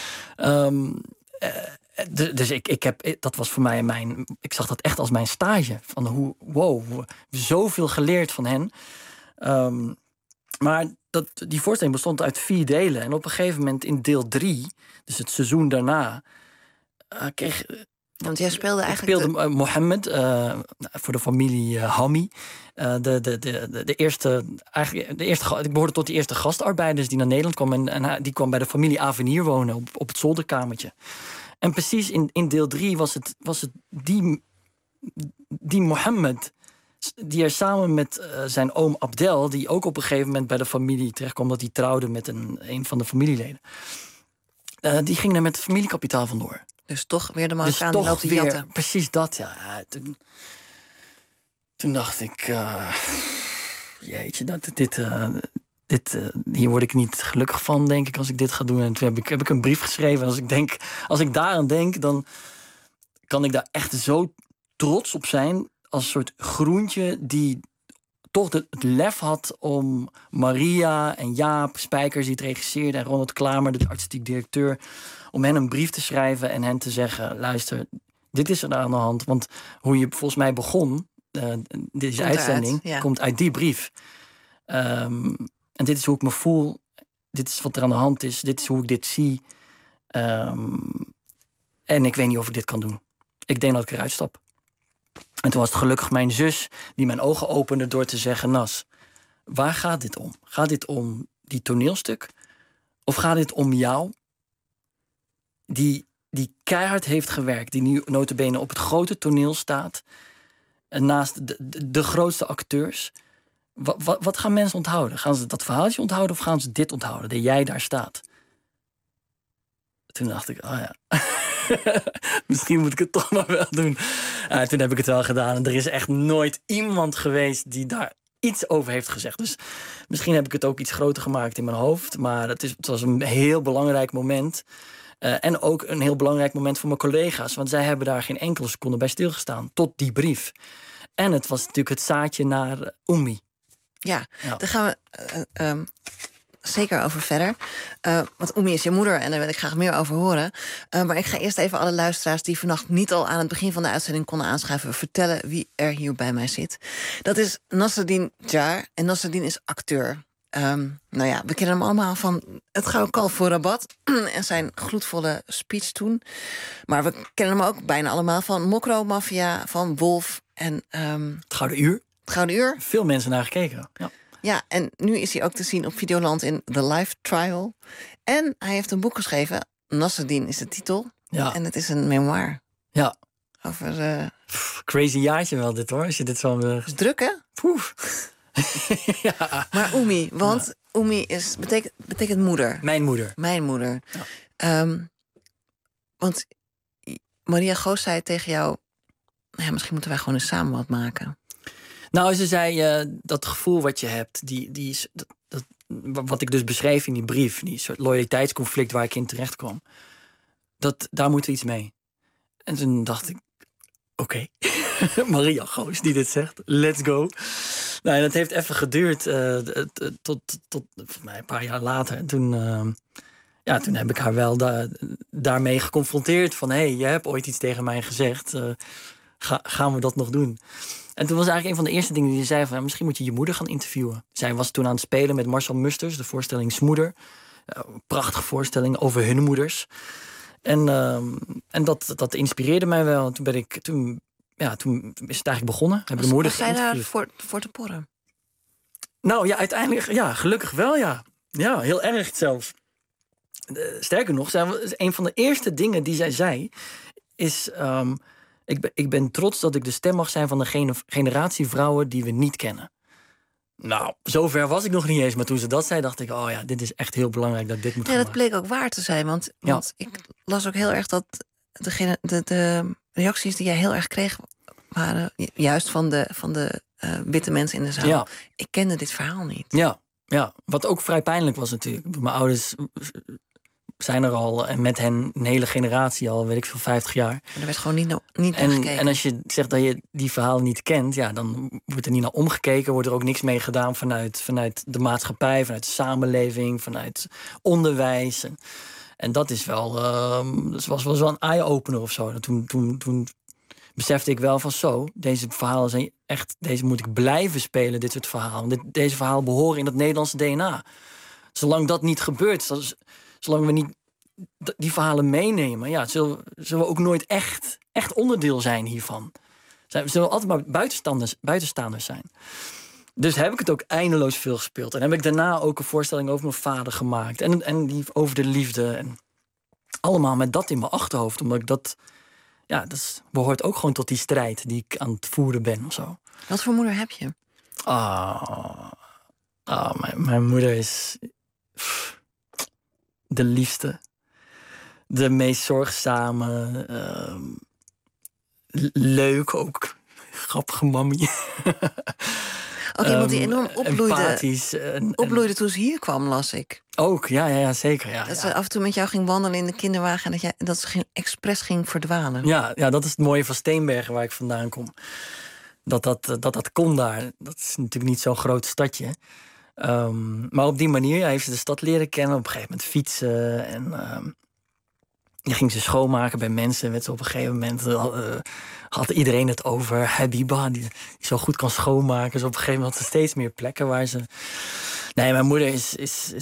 Dus dat was voor mij ik zag dat echt als mijn stage. Van zoveel geleerd van hen. Maar die voorstelling bestond uit 4 delen. En op een gegeven moment in deel 3, dus het seizoen daarna, Want jij speelde eigenlijk... Ik speelde Mohammed voor de familie Hammi. De eerste... Ik behoorde tot de eerste gastarbeiders die naar Nederland kwamen. En die kwam bij de familie Avenir wonen op het zolderkamertje. En precies in deel 3 was het die Mohammed... die er samen met zijn oom Abdel... die ook op een gegeven moment bij de familie terechtkwam... dat hij trouwde met een van de familieleden. Die ging er met het familiekapitaal vandoor. Dus toch weer de Marokkaan die loopt te jatten. Precies dat, ja. Toen dacht ik... jeetje, hier word ik niet gelukkig van, denk ik, als ik dit ga doen. En toen heb ik een brief geschreven. En als ik daaraan denk, dan kan ik daar echt zo trots op zijn... als een soort groentje die toch het lef had om Maria en Jaap Spijkers, die het regisseerde, en Ronald Klamer, de artistiek directeur, om hen een brief te schrijven en hen te zeggen: luister, dit is er aan de hand. Want hoe je volgens mij begon, deze uitzending, komt uit die brief. En dit is hoe ik me voel. Dit is wat er aan de hand is. Dit is hoe ik dit zie. En ik weet niet of ik dit kan doen. Ik denk dat ik eruit stap. En toen was het gelukkig mijn zus die mijn ogen opende door te zeggen: Nas, waar gaat dit om? Gaat dit om die toneelstuk? Of gaat dit om jou? Die keihard heeft gewerkt. Die nu nota bene op het grote toneel staat. En naast de grootste acteurs. Wat gaan mensen onthouden? Gaan ze dat verhaaltje onthouden of gaan ze dit onthouden? Dat jij daar staat. Toen dacht ik, misschien moet ik het toch maar wel doen. Toen heb ik het wel gedaan. En er is echt nooit iemand geweest die daar iets over heeft gezegd. Dus misschien heb ik het ook iets groter gemaakt in mijn hoofd. Maar het was een heel belangrijk moment. En ook een heel belangrijk moment voor mijn collega's. Want zij hebben daar geen enkele seconde bij stilgestaan. Tot die brief. En het was natuurlijk het zaadje naar Oemi. Ja, daar gaan we zeker over verder. Want Oemi is je moeder en daar wil ik graag meer over horen. Maar ik ga eerst even alle luisteraars die vannacht niet al aan het begin van de uitzending konden aanschuiven, vertellen wie er hier bij mij zit. Dat is Nasreddine Jaar. En Nasreddine is acteur. We kennen hem allemaal van Het Gouden Kalf voor Rabat en zijn gloedvolle speech toen. Maar we kennen hem ook bijna allemaal van Mokro Mafia, van Wolf en Het Gouden Uur. Het Gouden Uur. Veel mensen naar gekeken. Ja, en nu is hij ook te zien op Videoland in The Life Trial. En hij heeft een boek geschreven. Nasreddine is de titel. Ja. En het is een memoir. Ja. Over... crazy jaartje wel dit hoor, als je dit zo... is druk, hè? Poef. Ja. Maar Oemi, want Umi betekent moeder. Mijn moeder. Mijn moeder. Ja. Want Maria Goos zei tegen jou... Ja, misschien moeten wij gewoon eens samen wat maken. Nou, ze zei, dat gevoel wat je hebt... wat ik dus beschreef in die brief... die soort loyaliteitsconflict waar ik in terecht kwam... daar moeten we iets mee. En toen dacht ik... Oké, Maria Goos die dit zegt. Let's go. Nou, en dat heeft even geduurd tot volgens mij een paar jaar later. En toen heb ik haar wel daarmee geconfronteerd. Van, hé, je hebt ooit iets tegen mij gezegd. Gaan we dat nog doen? En toen was eigenlijk een van de eerste dingen die ze zei... van, misschien moet je je moeder gaan interviewen. Zij was toen aan het spelen met Marcel Musters... de voorstelling Smoeder. Een prachtige voorstelling over hun moeders. En dat inspireerde mij wel. Toen is het eigenlijk begonnen. Was zij daar voor te porren? Nou ja, uiteindelijk, ja, gelukkig wel, ja. Ja, heel erg zelfs. Sterker nog, een van de eerste dingen die zij zei... is, ik ben trots dat ik de stem mag zijn van de generatie vrouwen die we niet kennen. Nou, zover was ik nog niet eens. Maar toen ze dat zei, dacht ik... oh ja, dit is echt heel belangrijk dat dit moet gaan. Ja, dat bleek ook waar te zijn. Want ik las ook heel erg dat de reacties die jij heel erg kreeg... waren juist van de witte mensen in de zaal. Ja. Ik kende dit verhaal niet. Ja, wat ook vrij pijnlijk was natuurlijk. Mijn ouders zijn er al... en met hen een hele generatie al, weet ik veel, 50 jaar. En er werd gewoon niet naar gekeken. En als je zegt dat je die verhaal niet kent... ja, dan wordt er niet naar omgekeken. Wordt er ook niks mee gedaan vanuit de maatschappij... vanuit de samenleving, vanuit onderwijs. En dat is wel... was wel een eye-opener of zo. Toen besefte ik wel van deze verhalen zijn echt... deze moet ik blijven spelen, dit soort verhalen. Deze verhalen behoren in het Nederlandse DNA. Zolang dat niet gebeurt... zolang we niet die verhalen meenemen... ja, zullen we ook nooit echt onderdeel zijn hiervan. Zullen we altijd maar buitenstaanders zijn. Dus heb ik het ook eindeloos veel gespeeld. En heb ik daarna ook een voorstelling over mijn vader gemaakt. En die over de liefde. En allemaal met dat in mijn achterhoofd. Omdat ik dat... ja, dat behoort ook gewoon tot die strijd die ik aan het voeren ben of zo. Wat voor moeder heb je? Mijn moeder is... de liefste. De meest zorgzame. Leuk ook. Grappige mammie. Ook iemand die enorm opbloeide toen ze hier kwam, las ik. Ook, ja zeker. Ja, dat ze af en toe met jou ging wandelen in de kinderwagen... en dat ze expres ging verdwalen. Ja, dat is het mooie van Steenbergen, waar ik vandaan kom. Dat kon daar. Dat is natuurlijk niet zo'n groot stadje. Maar op die manier heeft ze de stad leren kennen. Op een gegeven moment fietsen. En ging ze schoonmaken bij mensen. Werd ze op een gegeven moment... had iedereen het over Habiba, die zo goed kan schoonmaken. Dus op een gegeven moment had ze steeds meer plekken waar ze... Nee, mijn moeder is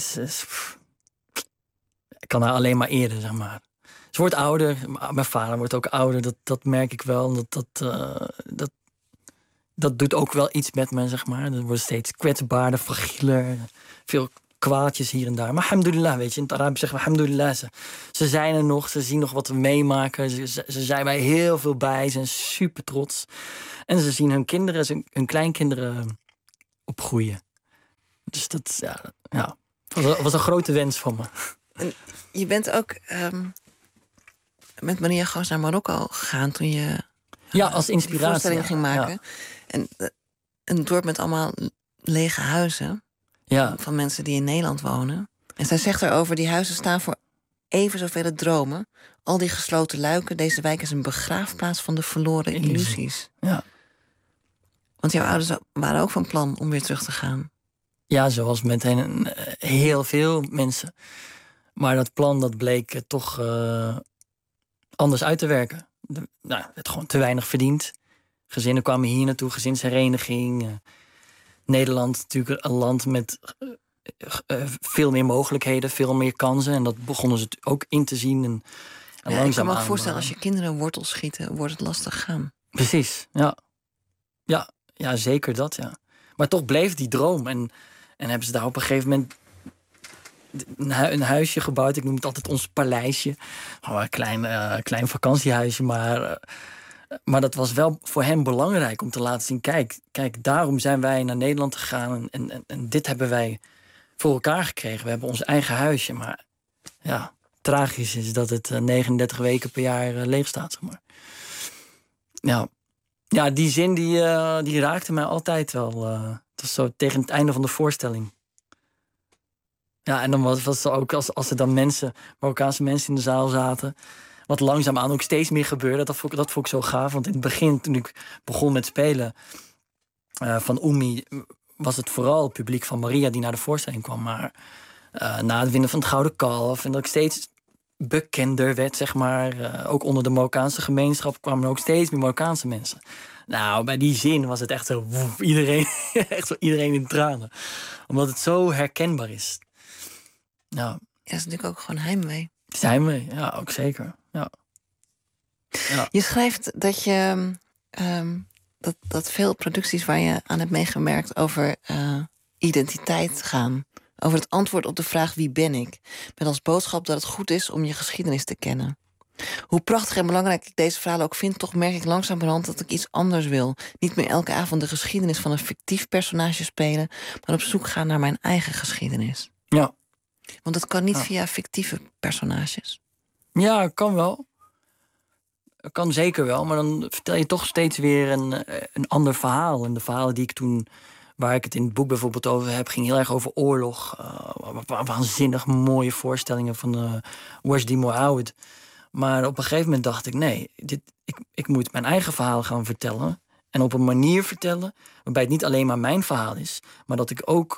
ik kan haar alleen maar eren, zeg maar. Ze wordt ouder. Mijn vader wordt ook ouder. Dat merk ik wel. Dat doet ook wel iets met me, zeg maar. Er wordt steeds kwetsbaarder, fragieler. Veel kwaaltjes hier en daar. Maar alhamdulillah, weet je. In het Arabisch zeggen we alhamdulillah. Ze zijn er nog. Ze zien nog wat we meemaken. Ze zijn bij heel veel bij. Ze zijn super trots. En ze zien hun kinderen, hun kleinkinderen opgroeien. Dus dat was een grote wens van me. En je bent ook met Maria Goos naar Marokko gegaan toen je... Ja, als inspiratie. Die voorstelling ging maken. Ja. En een dorp met allemaal lege huizen. Ja. Van mensen die in Nederland wonen. En zij zegt erover, die huizen staan voor even zoveel dromen. Al die gesloten luiken. Deze wijk is een begraafplaats van de verloren illusies. Ja. Want jouw ouders waren ook van plan om weer terug te gaan. Ja, zoals met heel veel mensen. Maar dat plan dat bleek toch anders uit te werken. Het werd gewoon te weinig verdiend. Gezinnen kwamen hier naartoe, gezinshereniging. Nederland natuurlijk een land met veel meer mogelijkheden, veel meer kansen. En dat begonnen ze ook in te zien. En langzaam ik kan me ook voorstellen, als je kinderen wortels schieten, wordt het lastig gaan. Precies, ja. Ja, zeker dat, ja. Maar toch bleef die droom. En hebben ze daar op een gegeven moment een huisje gebouwd. Ik noem het altijd ons paleisje. Een klein vakantiehuisje, maar dat was wel voor hem belangrijk om te laten zien... Kijk, daarom zijn wij naar Nederland gegaan en dit hebben wij voor elkaar gekregen. We hebben ons eigen huisje, maar ja, tragisch is dat het 39 weken per jaar leeg staat, zeg maar. Ja, die zin die raakte mij altijd wel. Het was zo tegen het einde van de voorstelling. Ja, en dan was het ook als er dan Marokkaanse mensen in de zaal zaten, wat langzaamaan ook steeds meer gebeurde. Dat vond ik zo gaaf. Want in het begin, toen ik begon met spelen van Oemi, was het vooral het publiek van Maria die naar de voorstelling kwam. Maar na het winnen van het Gouden Kalf en dat ik steeds bekender werd, zeg maar. Ook onder de Marokkaanse gemeenschap kwamen er ook steeds meer Marokkaanse mensen. Nou, bij die zin was het echt zo iedereen in tranen. Omdat het zo herkenbaar is. Nou, Ja, dat is natuurlijk ook gewoon heimwee. zijn we, ja, ook zeker. Ja. Je schrijft dat je dat veel producties waar je aan hebt meegemerkt over identiteit gaan. Over het antwoord op de vraag wie ben ik. Met als boodschap dat het goed is om je geschiedenis te kennen. Hoe prachtig en belangrijk ik deze verhalen ook vind, toch merk ik langzamerhand dat ik iets anders wil. Niet meer elke avond de geschiedenis van een fictief personage spelen, maar op zoek gaan naar mijn eigen geschiedenis. Ja. Want dat kan niet via fictieve personages. Ja, kan wel. Kan zeker wel, maar dan vertel je toch steeds weer een ander verhaal. En de verhalen die ik toen, waar ik het in het boek bijvoorbeeld over heb, ging heel erg over oorlog. Waanzinnig mooie voorstellingen van Wajdi Mouawad. Maar op een gegeven moment dacht ik, nee, ik moet mijn eigen verhaal gaan vertellen. En op een manier vertellen waarbij het niet alleen maar mijn verhaal is, maar dat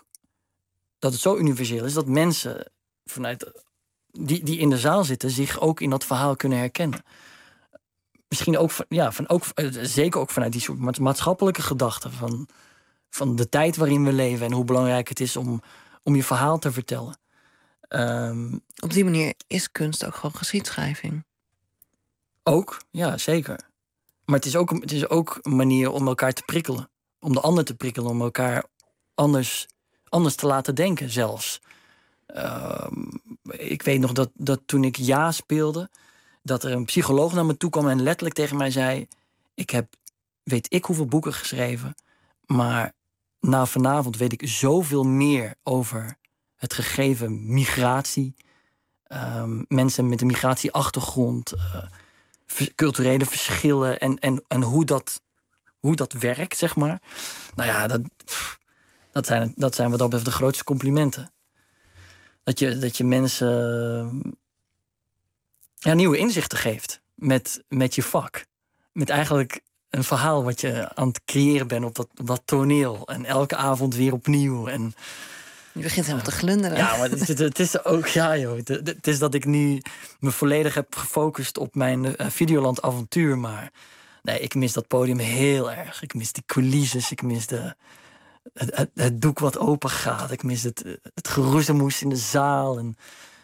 het zo universeel is dat mensen vanuit die in de zaal zitten zich ook in dat verhaal kunnen herkennen. Misschien ook, zeker ook vanuit die soort maatschappelijke gedachten van de tijd waarin we leven en hoe belangrijk het is om je verhaal te vertellen. Op die manier is kunst ook gewoon geschiedschrijving. Ook, ja, zeker. Maar het is ook een manier om elkaar te prikkelen. Om de ander te prikkelen, om elkaar anders te laten denken zelfs. Ik weet nog dat toen ik Ja speelde, dat er een psycholoog naar me toe kwam en letterlijk tegen mij zei: ik heb weet ik hoeveel boeken geschreven, maar na vanavond weet ik zoveel meer over het gegeven migratie, mensen met een migratieachtergrond, culturele verschillen en hoe dat werkt, zeg maar. Nou ja, dat zijn wat dat betreft de grootste complimenten. Dat je mensen nieuwe inzichten geeft met je vak. Met eigenlijk een verhaal wat je aan het creëren bent op dat toneel. En elke avond weer opnieuw. En Je begint helemaal te glunderen. ja, maar het is ook, ja joh. Het is dat ik nu me volledig heb gefocust op mijn Videoland avontuur. Maar nee, ik mis dat podium heel erg. Ik mis die coulisses. Ik mis het doek wat open gaat. Ik mis het geroezemoes in de zaal. En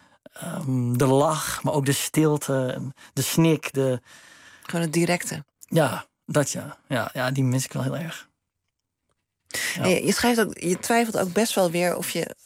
de lach, maar ook de stilte. En de snik. Gewoon het directe. Ja, dat ja. Ja, die mis ik wel heel erg. Ja. En je schrijft ook, je twijfelt ook best wel weer of je,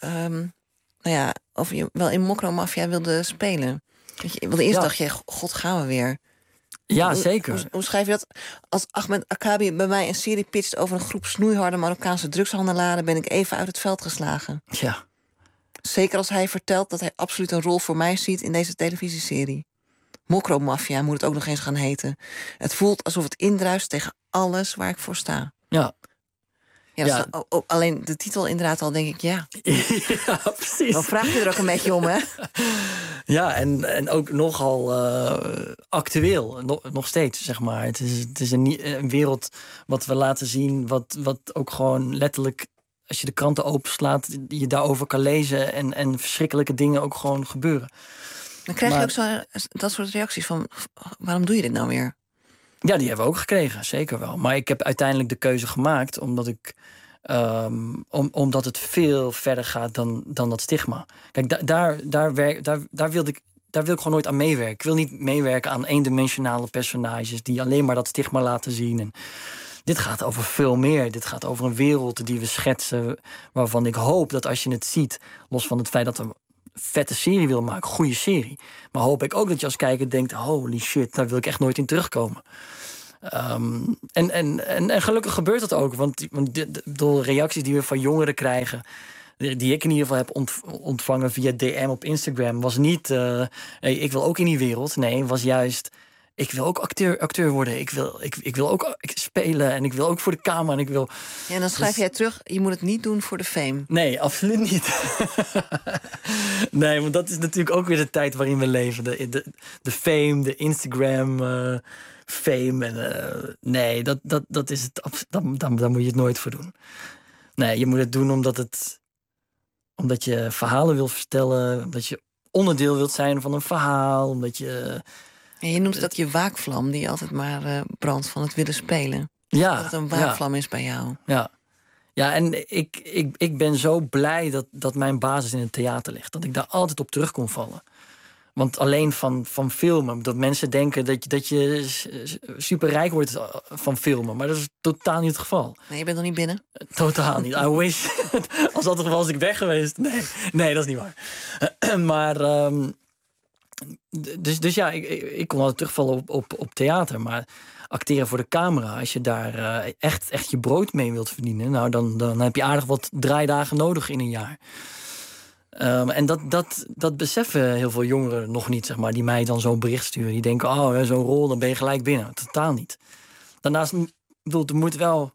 of je wel in Mokromafia wilde spelen. Want eerst dacht je, god, gaan we weer. Ja, zeker. Hoe schrijf je dat? Als Ahmed Akabi bij mij een serie pitcht over een groep snoeiharde Marokkaanse drugshandelaren, ben ik even uit het veld geslagen. Ja. Zeker als hij vertelt dat hij absoluut een rol voor mij ziet in deze televisieserie. Mokromafia moet het ook nog eens gaan heten. Het voelt alsof het indruist tegen alles waar ik voor sta. Ja. Ja, alleen de titel inderdaad al, denk ik, ja. Ja, precies. Dan vraag je er ook een beetje om, hè? Ja, en ook nogal actueel. Nog steeds, zeg maar. Het is een wereld wat we laten zien, wat ook gewoon letterlijk, als je de kranten openslaat, je daarover kan lezen en verschrikkelijke dingen ook gewoon gebeuren. Dan krijg je ook dat soort reacties van, waarom doe je dit nou weer? Ja, die hebben we ook gekregen, zeker wel. Maar ik heb uiteindelijk de keuze gemaakt omdat het veel verder gaat dan dat stigma. Kijk, daar wil ik gewoon nooit aan meewerken. Ik wil niet meewerken aan eendimensionale personages die alleen maar dat stigma laten zien. En dit gaat over veel meer. Dit gaat over een wereld die we schetsen, waarvan ik hoop dat als je het ziet, los van het feit dat we een vette serie willen maken, goede serie, maar hoop ik ook dat je als kijker denkt, holy shit, daar wil ik echt nooit in terugkomen. En gelukkig gebeurt dat ook, want de reacties die we van jongeren krijgen, die ik in ieder geval heb ontvangen via DM op Instagram, was niet hey, ik wil ook in die wereld. Nee, was juist ik wil ook acteur worden. Ik wil ook spelen en ik wil ook voor de camera. En ik wil. Ja, en dan schrijf jij terug, je moet het niet doen voor de fame. Nee, absoluut niet. Nee, want dat is natuurlijk ook weer de tijd waarin we leven. De fame, de Instagram fame. En, nee, dat is het. Daar moet je het nooit voor doen. Nee, je moet het doen omdat je verhalen wilt vertellen. Omdat je onderdeel wilt zijn van een verhaal. Omdat je. En je noemt dat je waakvlam die altijd maar brandt van het willen spelen. Ja, dat het een waakvlam is bij jou. Ja, en ik ben zo blij dat mijn basis in het theater ligt. Dat ik daar altijd op terug kon vallen. Want alleen van filmen, dat mensen denken dat je superrijk wordt van filmen. Maar dat is totaal niet het geval. Nee, je bent nog niet binnen? Totaal niet. I wish. Als dat het geval was, ik weg geweest. Nee, dat is niet waar. Maar dus ja, ik kon altijd terugvallen op theater. Maar acteren voor de camera, als je daar echt je brood mee wilt verdienen, nou, dan heb je aardig wat draaidagen nodig in een jaar. En dat beseffen heel veel jongeren nog niet, zeg maar, die mij dan zo'n bericht sturen. Die denken, oh, zo'n rol, dan ben je gelijk binnen. Totaal niet. Daarnaast, je moet wel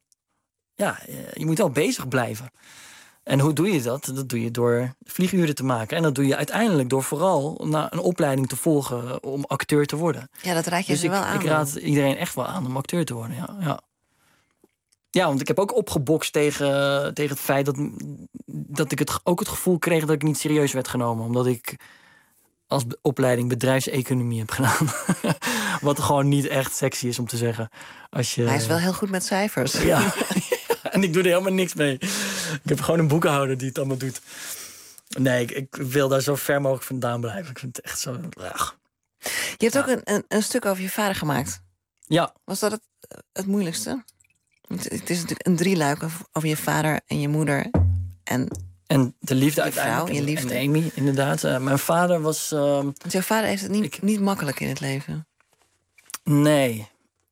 bezig blijven. En hoe doe je dat? Dat doe je door vlieguren te maken. En dat doe je uiteindelijk door vooral een opleiding te volgen om acteur te worden. Ja, dat raad je dus ze wel aan. Ik raad iedereen echt wel aan om acteur te worden, ja. Ja, want ik heb ook opgebokst tegen het feit dat ik ook het gevoel kreeg dat ik niet serieus werd genomen. Omdat ik als opleiding bedrijfseconomie heb gedaan. Wat gewoon niet echt sexy is om te zeggen. Hij is wel heel goed met cijfers. Ja. En ik doe er helemaal niks mee. Ik heb gewoon een boekenhouder die het allemaal doet. Nee, ik wil daar zo ver mogelijk vandaan blijven. Ik vind het echt zo. Ach. Je hebt ook een stuk over je vader gemaakt. Ja. Was dat het moeilijkste? Het is natuurlijk een drieluik over je vader en je moeder en de liefde uiteindelijk. Vrouw, je liefde. En Amy, inderdaad. Mijn vader was. Want jouw vader heeft het niet makkelijk in het leven. Nee.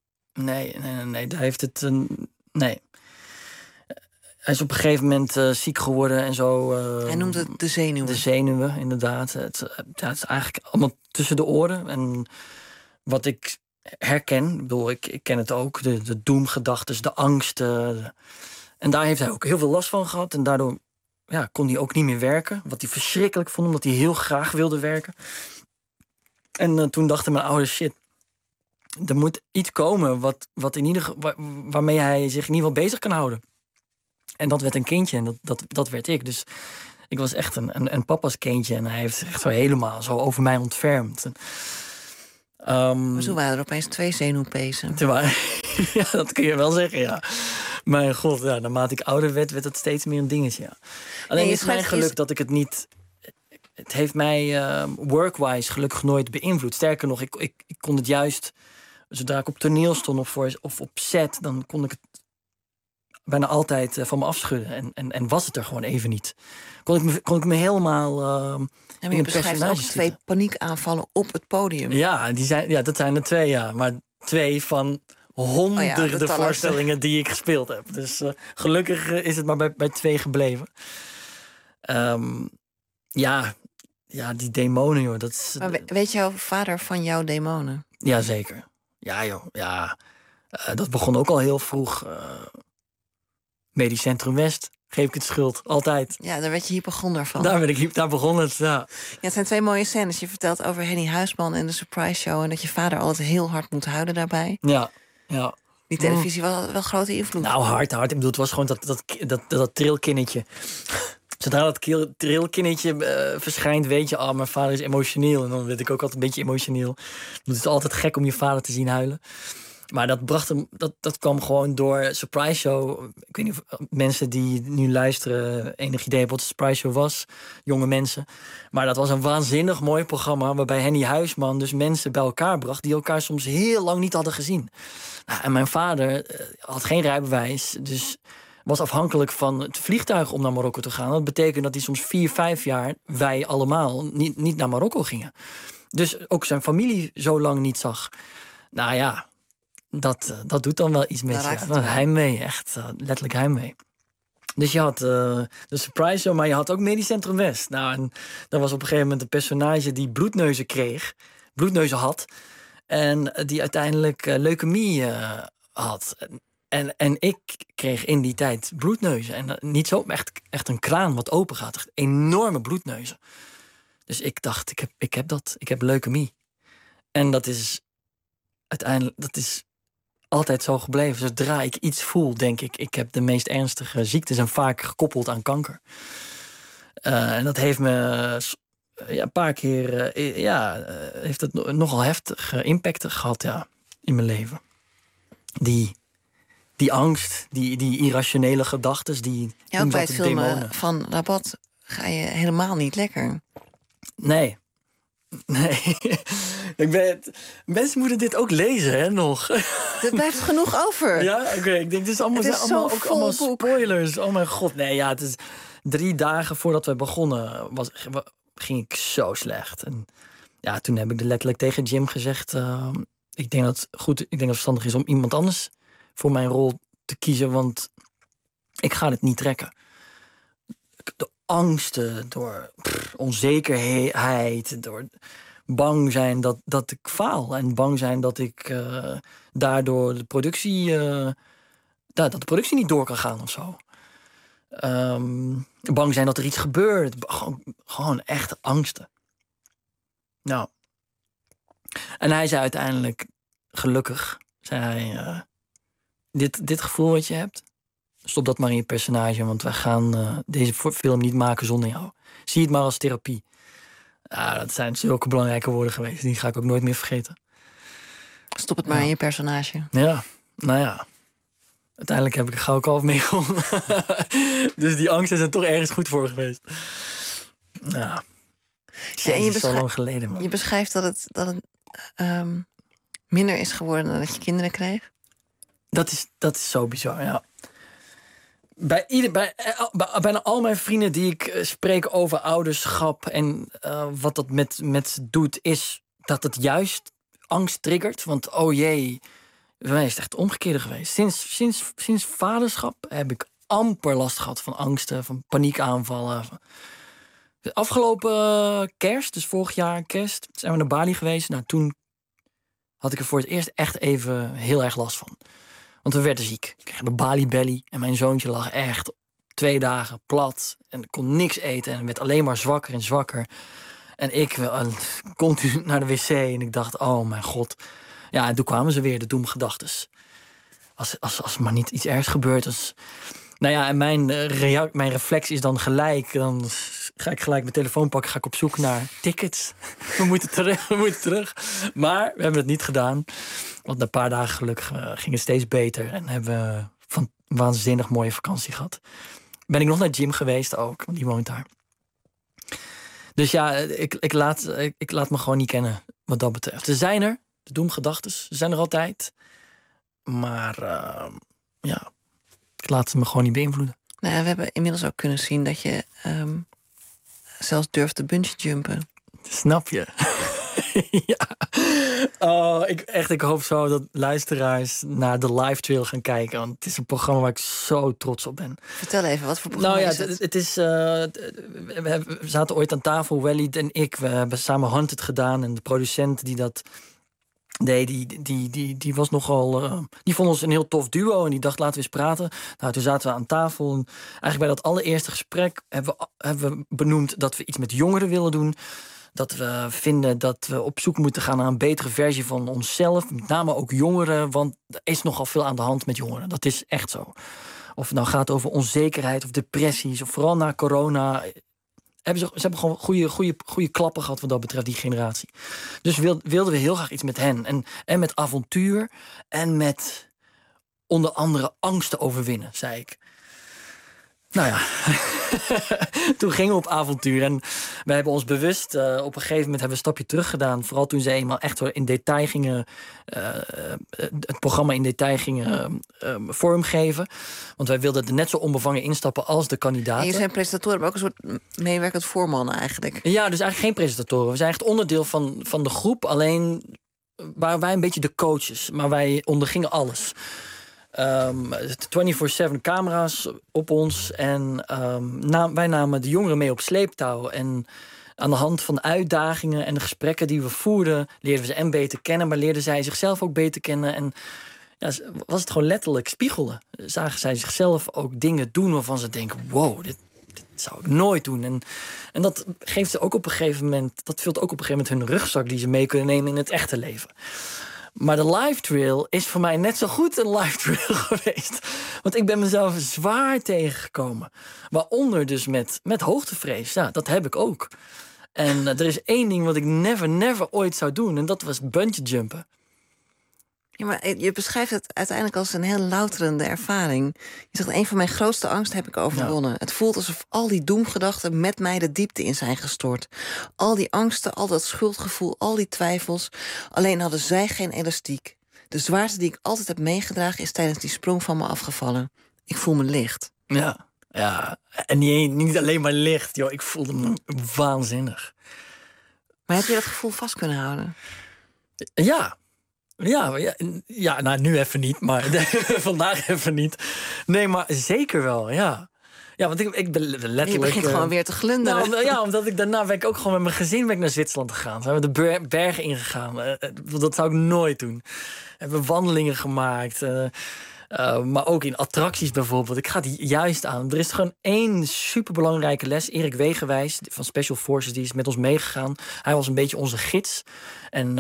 Daar heeft het. Nee. Hij is op een gegeven moment ziek geworden en zo. Hij noemde het de zenuwen. De zenuwen, inderdaad. Het is eigenlijk allemaal tussen de oren. En wat ik herken, ik bedoel, ik ken het ook. De doemgedachten, de angsten. En daar heeft hij ook heel veel last van gehad. En daardoor kon hij ook niet meer werken. Wat hij verschrikkelijk vond, omdat hij heel graag wilde werken. En toen dachten mijn ouders, shit, er moet iets komen waarmee hij zich in ieder geval bezig kan houden. En dat werd een kindje en dat werd ik. Dus ik was echt een papa's kindje. En hij heeft zich echt zo helemaal zo over mij ontfermd. Maar zo waren er opeens 2 zenuwpezen. Ja, dat kun je wel zeggen, ja. Mijn god, ja, naarmate ik ouder werd het steeds meer een dingetje, ja. Alleen is mijn geluk dat ik het niet. Het heeft mij workwise gelukkig nooit beïnvloed. Sterker nog, ik kon het juist, zodra ik op toneel stond of op set, dan kon ik het bijna altijd van me afschudden. En was het er gewoon even niet. Kon ik me helemaal en je beschrijft ook 2 paniekaanvallen op het podium. Ja, dat zijn er 2, ja. Maar 2 van honderden voorstellingen die ik gespeeld heb. Dus gelukkig is het maar bij 2 gebleven. Die demonen, joh. Dat is, maar weet jouw vader van jouw demonen? Ja, zeker. Ja, joh. Ja. Dat begon ook al heel vroeg. Medisch Centrum West, geef ik het schuld. Altijd. Ja, daar werd je hypochonder van. Daar begon het, ja. Ja, het zijn 2 mooie scènes. Je vertelt over Henny Huisman en de surprise show. En dat je vader altijd heel hard moet huilen daarbij. Ja. Die televisie was wel grote invloed. Nou, hard. Ik bedoel, het was gewoon dat trilkinnetje. Zodra dat trilkinnetje verschijnt, weet je, mijn vader is emotioneel. En dan werd ik ook altijd een beetje emotioneel. Het is altijd gek om je vader te zien huilen. Maar dat kwam gewoon door Surprise Show. Ik weet niet of mensen die nu luisteren enig idee hebben wat de Surprise Show was. Jonge mensen. Maar dat was een waanzinnig mooi programma waarbij Henny Huisman dus mensen bij elkaar bracht die elkaar soms heel lang niet hadden gezien. Nou, en mijn vader had geen rijbewijs, dus was afhankelijk van het vliegtuig om naar Marokko te gaan. Dat betekent dat hij soms 4-5 jaar, wij allemaal, niet naar Marokko gingen. Dus ook zijn familie zo lang niet zag. Nou ja, dat doet dan wel iets met je. Heimwee, echt letterlijk heimwee. Dus je had de Surprise Show, maar je had ook Medisch Centrum West. Nou, en er was op een gegeven moment een personage die bloedneuzen had. En die uiteindelijk leukemie had. En ik kreeg in die tijd bloedneuzen. En niet zo echt een kraan wat open gaat. Echt enorme bloedneuzen. Dus ik dacht, ik heb dat. Ik heb leukemie. En dat is altijd zo gebleven. Zodra ik iets voel, denk ik heb de meest ernstige ziektes en vaak gekoppeld aan kanker. En dat heeft me een paar keer heeft het nogal heftige impact gehad in mijn leven. Die angst, die irrationele gedachtes, die ook bij het filmen van Rabat ga je helemaal niet lekker. Nee. Mensen moeten dit ook lezen, hè, nog. Er blijft genoeg over. Ja, oké. Ik denk, dit is allemaal spoilers. Oh mijn god. Nee, het is 3 dagen voordat we begonnen ging ik zo slecht. En ja, toen heb ik letterlijk tegen Jim gezegd, ik denk dat het verstandig is om iemand anders voor mijn rol te kiezen, want ik ga het niet trekken. De angsten, door onzekerheid, door bang zijn dat ik faal en bang zijn dat ik daardoor de productie niet door kan gaan of zo. Bang zijn dat er iets gebeurt. Gewoon echt angsten. Nou. En hij zei uiteindelijk, gelukkig, zei hij, dit gevoel wat je hebt, stop dat maar in je personage, want wij gaan deze film niet maken zonder jou. Zie het maar als therapie. Ja, dat zijn zulke belangrijke woorden geweest. Die ga ik ook nooit meer vergeten. Stop het maar in je personage. Ja, nou ja. Uiteindelijk heb ik er gauw kalf mee gewonnen. Dus die angst is er toch ergens goed voor geweest. Ja. En je zo lang geleden, man. Je beschrijft dat het minder is geworden nadat je kinderen kreeg. Dat is zo bizar, ja. Bijna al mijn vrienden die ik spreek over ouderschap en wat dat met ze doet, is dat het juist angst triggert. Want oh jee, bij mij is het echt het omgekeerde geweest. Sinds vaderschap heb ik amper last gehad van angsten, van paniekaanvallen. De afgelopen kerst, dus vorig jaar kerst, zijn we naar Bali geweest. Nou, toen had ik er voor het eerst echt even heel erg last van. Want we werden ziek. Ik kreeg de Bali-belly en mijn zoontje lag echt 2 dagen plat. En ik kon niks eten en werd alleen maar zwakker en zwakker. En ik continu naar de wc en ik dacht, oh mijn god. Ja, en toen kwamen ze weer, de doemgedachtes. Als er maar niet iets ergs gebeurt. Nou ja, en mijn reflex is dan gelijk. Dan ga ik gelijk mijn telefoon pakken, ga ik op zoek naar tickets. We moeten terug. Maar we hebben het niet gedaan. Want na een paar dagen gelukkig ging het steeds beter. En hebben we een waanzinnig mooie vakantie gehad. Ben ik nog naar Jim geweest ook, want die woont daar. Dus ja, ik laat me gewoon niet kennen wat dat betreft. Ze zijn er, de doemgedachtes. Ze zijn er altijd. Maar ik laat ze me gewoon niet beïnvloeden. Nou ja, we hebben inmiddels ook kunnen zien dat je zelfs durft te bungee jumpen. Snap je? Ja. Oh, ik hoop zo dat luisteraars naar de live trail gaan kijken. Want het is een programma waar ik zo trots op ben. Vertel even, wat voor programma is het? Het is, we zaten ooit aan tafel, Walid en ik. We hebben samen Haunted gedaan. En de producent die dat deed, die was nogal... die vond ons een heel tof duo en die dacht, laten we eens praten. Nou, toen zaten we aan tafel. En eigenlijk bij dat allereerste gesprek hebben we benoemd dat we iets met jongeren willen doen. Dat we vinden dat we op zoek moeten gaan naar een betere versie van onszelf. Met name ook jongeren, want er is nogal veel aan de hand met jongeren. Dat is echt zo. Of het nou gaat over onzekerheid of depressies, of vooral na corona. Ze hebben gewoon goede klappen gehad wat dat betreft, die generatie. Dus wilden we heel graag iets met hen. En met avontuur en met onder andere angsten overwinnen, zei ik. Nou ja, toen gingen we op avontuur. En we hebben ons bewust, op een gegeven moment hebben we een stapje terug gedaan. Vooral toen ze eenmaal echt in detail gingen, het programma in detail gingen vormgeven. Want wij wilden er net zo onbevangen instappen als de kandidaten. En je zijn presentatoren, maar ook een soort meewerkend voorman eigenlijk. Ja, dus eigenlijk geen presentatoren. We zijn echt onderdeel van de groep. Alleen waren wij een beetje de coaches. Maar wij ondergingen alles. 24/7 camera's op ons. En wij namen de jongeren mee op sleeptouw. En aan de hand van de uitdagingen en de gesprekken die we voerden, leerden we ze en beter kennen, maar leerden zij zichzelf ook beter kennen. En ja, was het gewoon letterlijk spiegelen. Zagen zij zichzelf ook dingen doen waarvan ze denken, wow, dit zou ik nooit doen. En dat geeft ze ook op een gegeven moment, dat vult ook op een gegeven moment hun rugzak die ze mee kunnen nemen in het echte leven. Maar de live trail is voor mij net zo goed een live trail geweest. Want ik ben mezelf zwaar tegengekomen. Waaronder dus met hoogtevrees. Ja, dat heb ik ook. En er is één ding wat ik never ooit zou doen. En dat was bungee jumpen. Ja, maar je beschrijft het uiteindelijk als een heel louterende ervaring. Je zegt, een van mijn grootste angsten heb ik overwonnen. Ja. Het voelt alsof al die doemgedachten met mij de diepte in zijn gestort. Al die angsten, al dat schuldgevoel, al die twijfels. Alleen hadden zij geen elastiek. De zwaarte die ik altijd heb meegedragen is tijdens die sprong van me afgevallen. Ik voel me licht. Ja. En niet alleen maar licht, joh. Ik voelde me waanzinnig. Maar heb je dat gevoel vast kunnen houden? Ja, nou, nu even niet, maar vandaag even niet. Nee, maar zeker wel, ja. Ja, want ik ben letterlijk... Je begint gewoon weer te glunderen. Nou, ja, omdat ik daarna ben ik ook gewoon met mijn gezin naar Zwitserland gegaan. Zijn we de bergen ingegaan. Dat zou ik nooit doen. Hebben we wandelingen gemaakt. Maar ook in attracties bijvoorbeeld. Ik ga die juist aan. Er is gewoon één superbelangrijke les. Erik Wegenwijs van Special Forces, die is met ons meegegaan. Hij was een beetje onze gids. En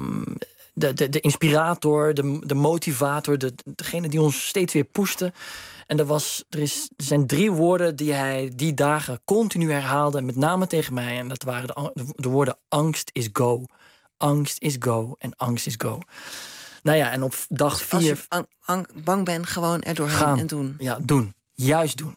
de inspirator, de motivator, degene die ons steeds weer pushte. En er zijn 3 woorden die hij die dagen continu herhaalde, met name tegen mij. En dat waren de woorden angst is go. Angst is go en angst is go. Nou ja, en op dag 4... Als je bang bent, gewoon er doorheen gaan en doen. Ja, doen. Juist doen.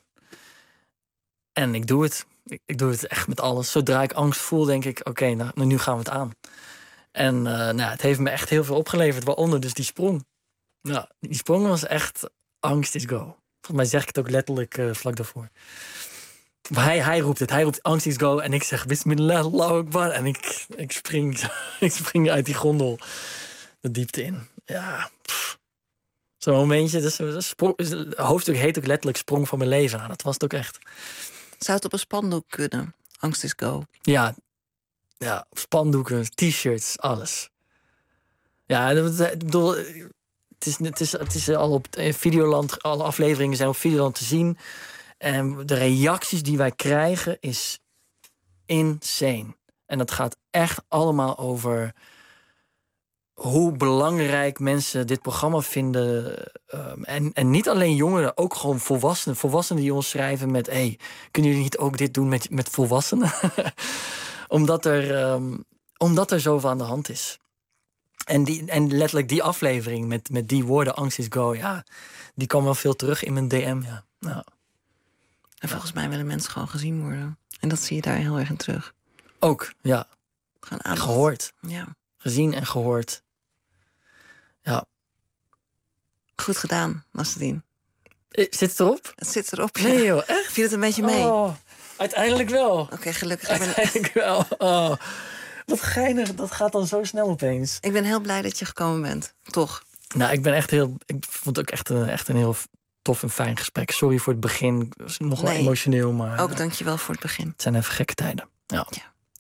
En ik doe het. Ik doe het echt met alles. Zodra ik angst voel, denk ik, oké, nou, nu gaan we het aan. En het heeft me echt heel veel opgeleverd, waaronder dus die sprong. Nou, die sprong was echt angst is go. Volgens mij zeg ik het ook letterlijk vlak daarvoor. Maar hij roept het. Hij roept angst is go. En ik zeg bismillah, Allahu Akbar. En ik spring uit die gondel de diepte in. Ja, zo'n momentje. Het hoofdstuk heet ook letterlijk sprong van mijn leven. Nou, dat was het ook echt. Zou het op een spandoek kunnen? Angst is go. Ja, spandoeken, t-shirts, alles. Ja, ik bedoel, het is al op Videoland, alle afleveringen zijn op Videoland te zien. En de reacties die wij krijgen is insane. En dat gaat echt allemaal over hoe belangrijk mensen dit programma vinden. En niet alleen jongeren, ook gewoon volwassenen. Volwassenen die ons schrijven met, kunnen jullie niet ook dit doen met volwassenen? Omdat er zoveel aan de hand is. En letterlijk die aflevering met die woorden angst is go, ja, die kwam wel veel terug in mijn DM. Ja. Nou. En volgens mij willen mensen gewoon gezien worden. En dat zie je daar heel erg in terug. Ook, ja. Gehoord. Ja. Gezien en gehoord. Ja. Goed gedaan, Nasreddine. Zit het erop? Het zit erop, ja. Nee joh, echt? Viel het een beetje mee? Oh, uiteindelijk wel. Oké, gelukkig. Uiteindelijk wel. Oh. Wat geinig, dat gaat dan zo snel opeens. Ik ben heel blij dat je gekomen bent, toch? Nou, ik vond het ook echt een heel tof en fijn gesprek. Sorry voor het begin, nog wel emotioneel, maar ook dankjewel voor het begin. Het zijn even gekke tijden. Ja.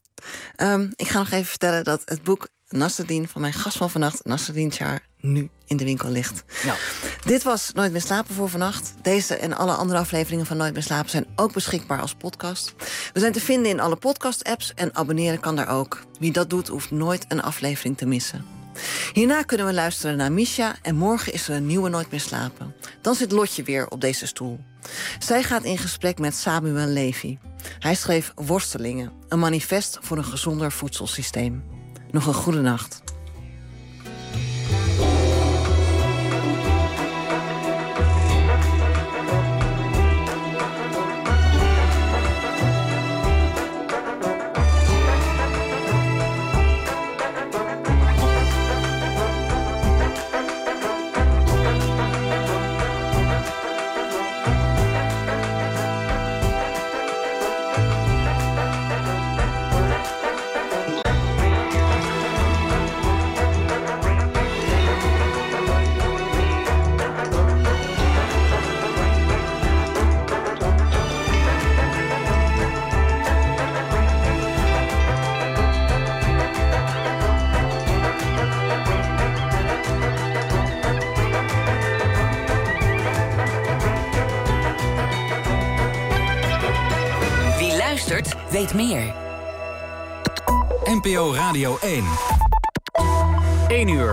Ik ga nog even vertellen dat het boek Nasreddine van mijn gast van vannacht, Nasreddine Char, nu in de winkel ligt. Nou. Dit was Nooit meer slapen voor vannacht. Deze en alle andere afleveringen van Nooit meer slapen zijn ook beschikbaar als podcast. We zijn te vinden in alle podcast-apps en abonneren kan daar ook. Wie dat doet, hoeft nooit een aflevering te missen. Hierna kunnen we luisteren naar Misha en morgen is er een nieuwe Nooit meer slapen. Dan zit Lotje weer op deze stoel. Zij gaat in gesprek met Samuel Levy. Hij schreef Worstelingen, een manifest voor een gezonder voedselsysteem. Nog een goede nacht. Zandvoort weet meer. NPO Radio 1. 1 uur.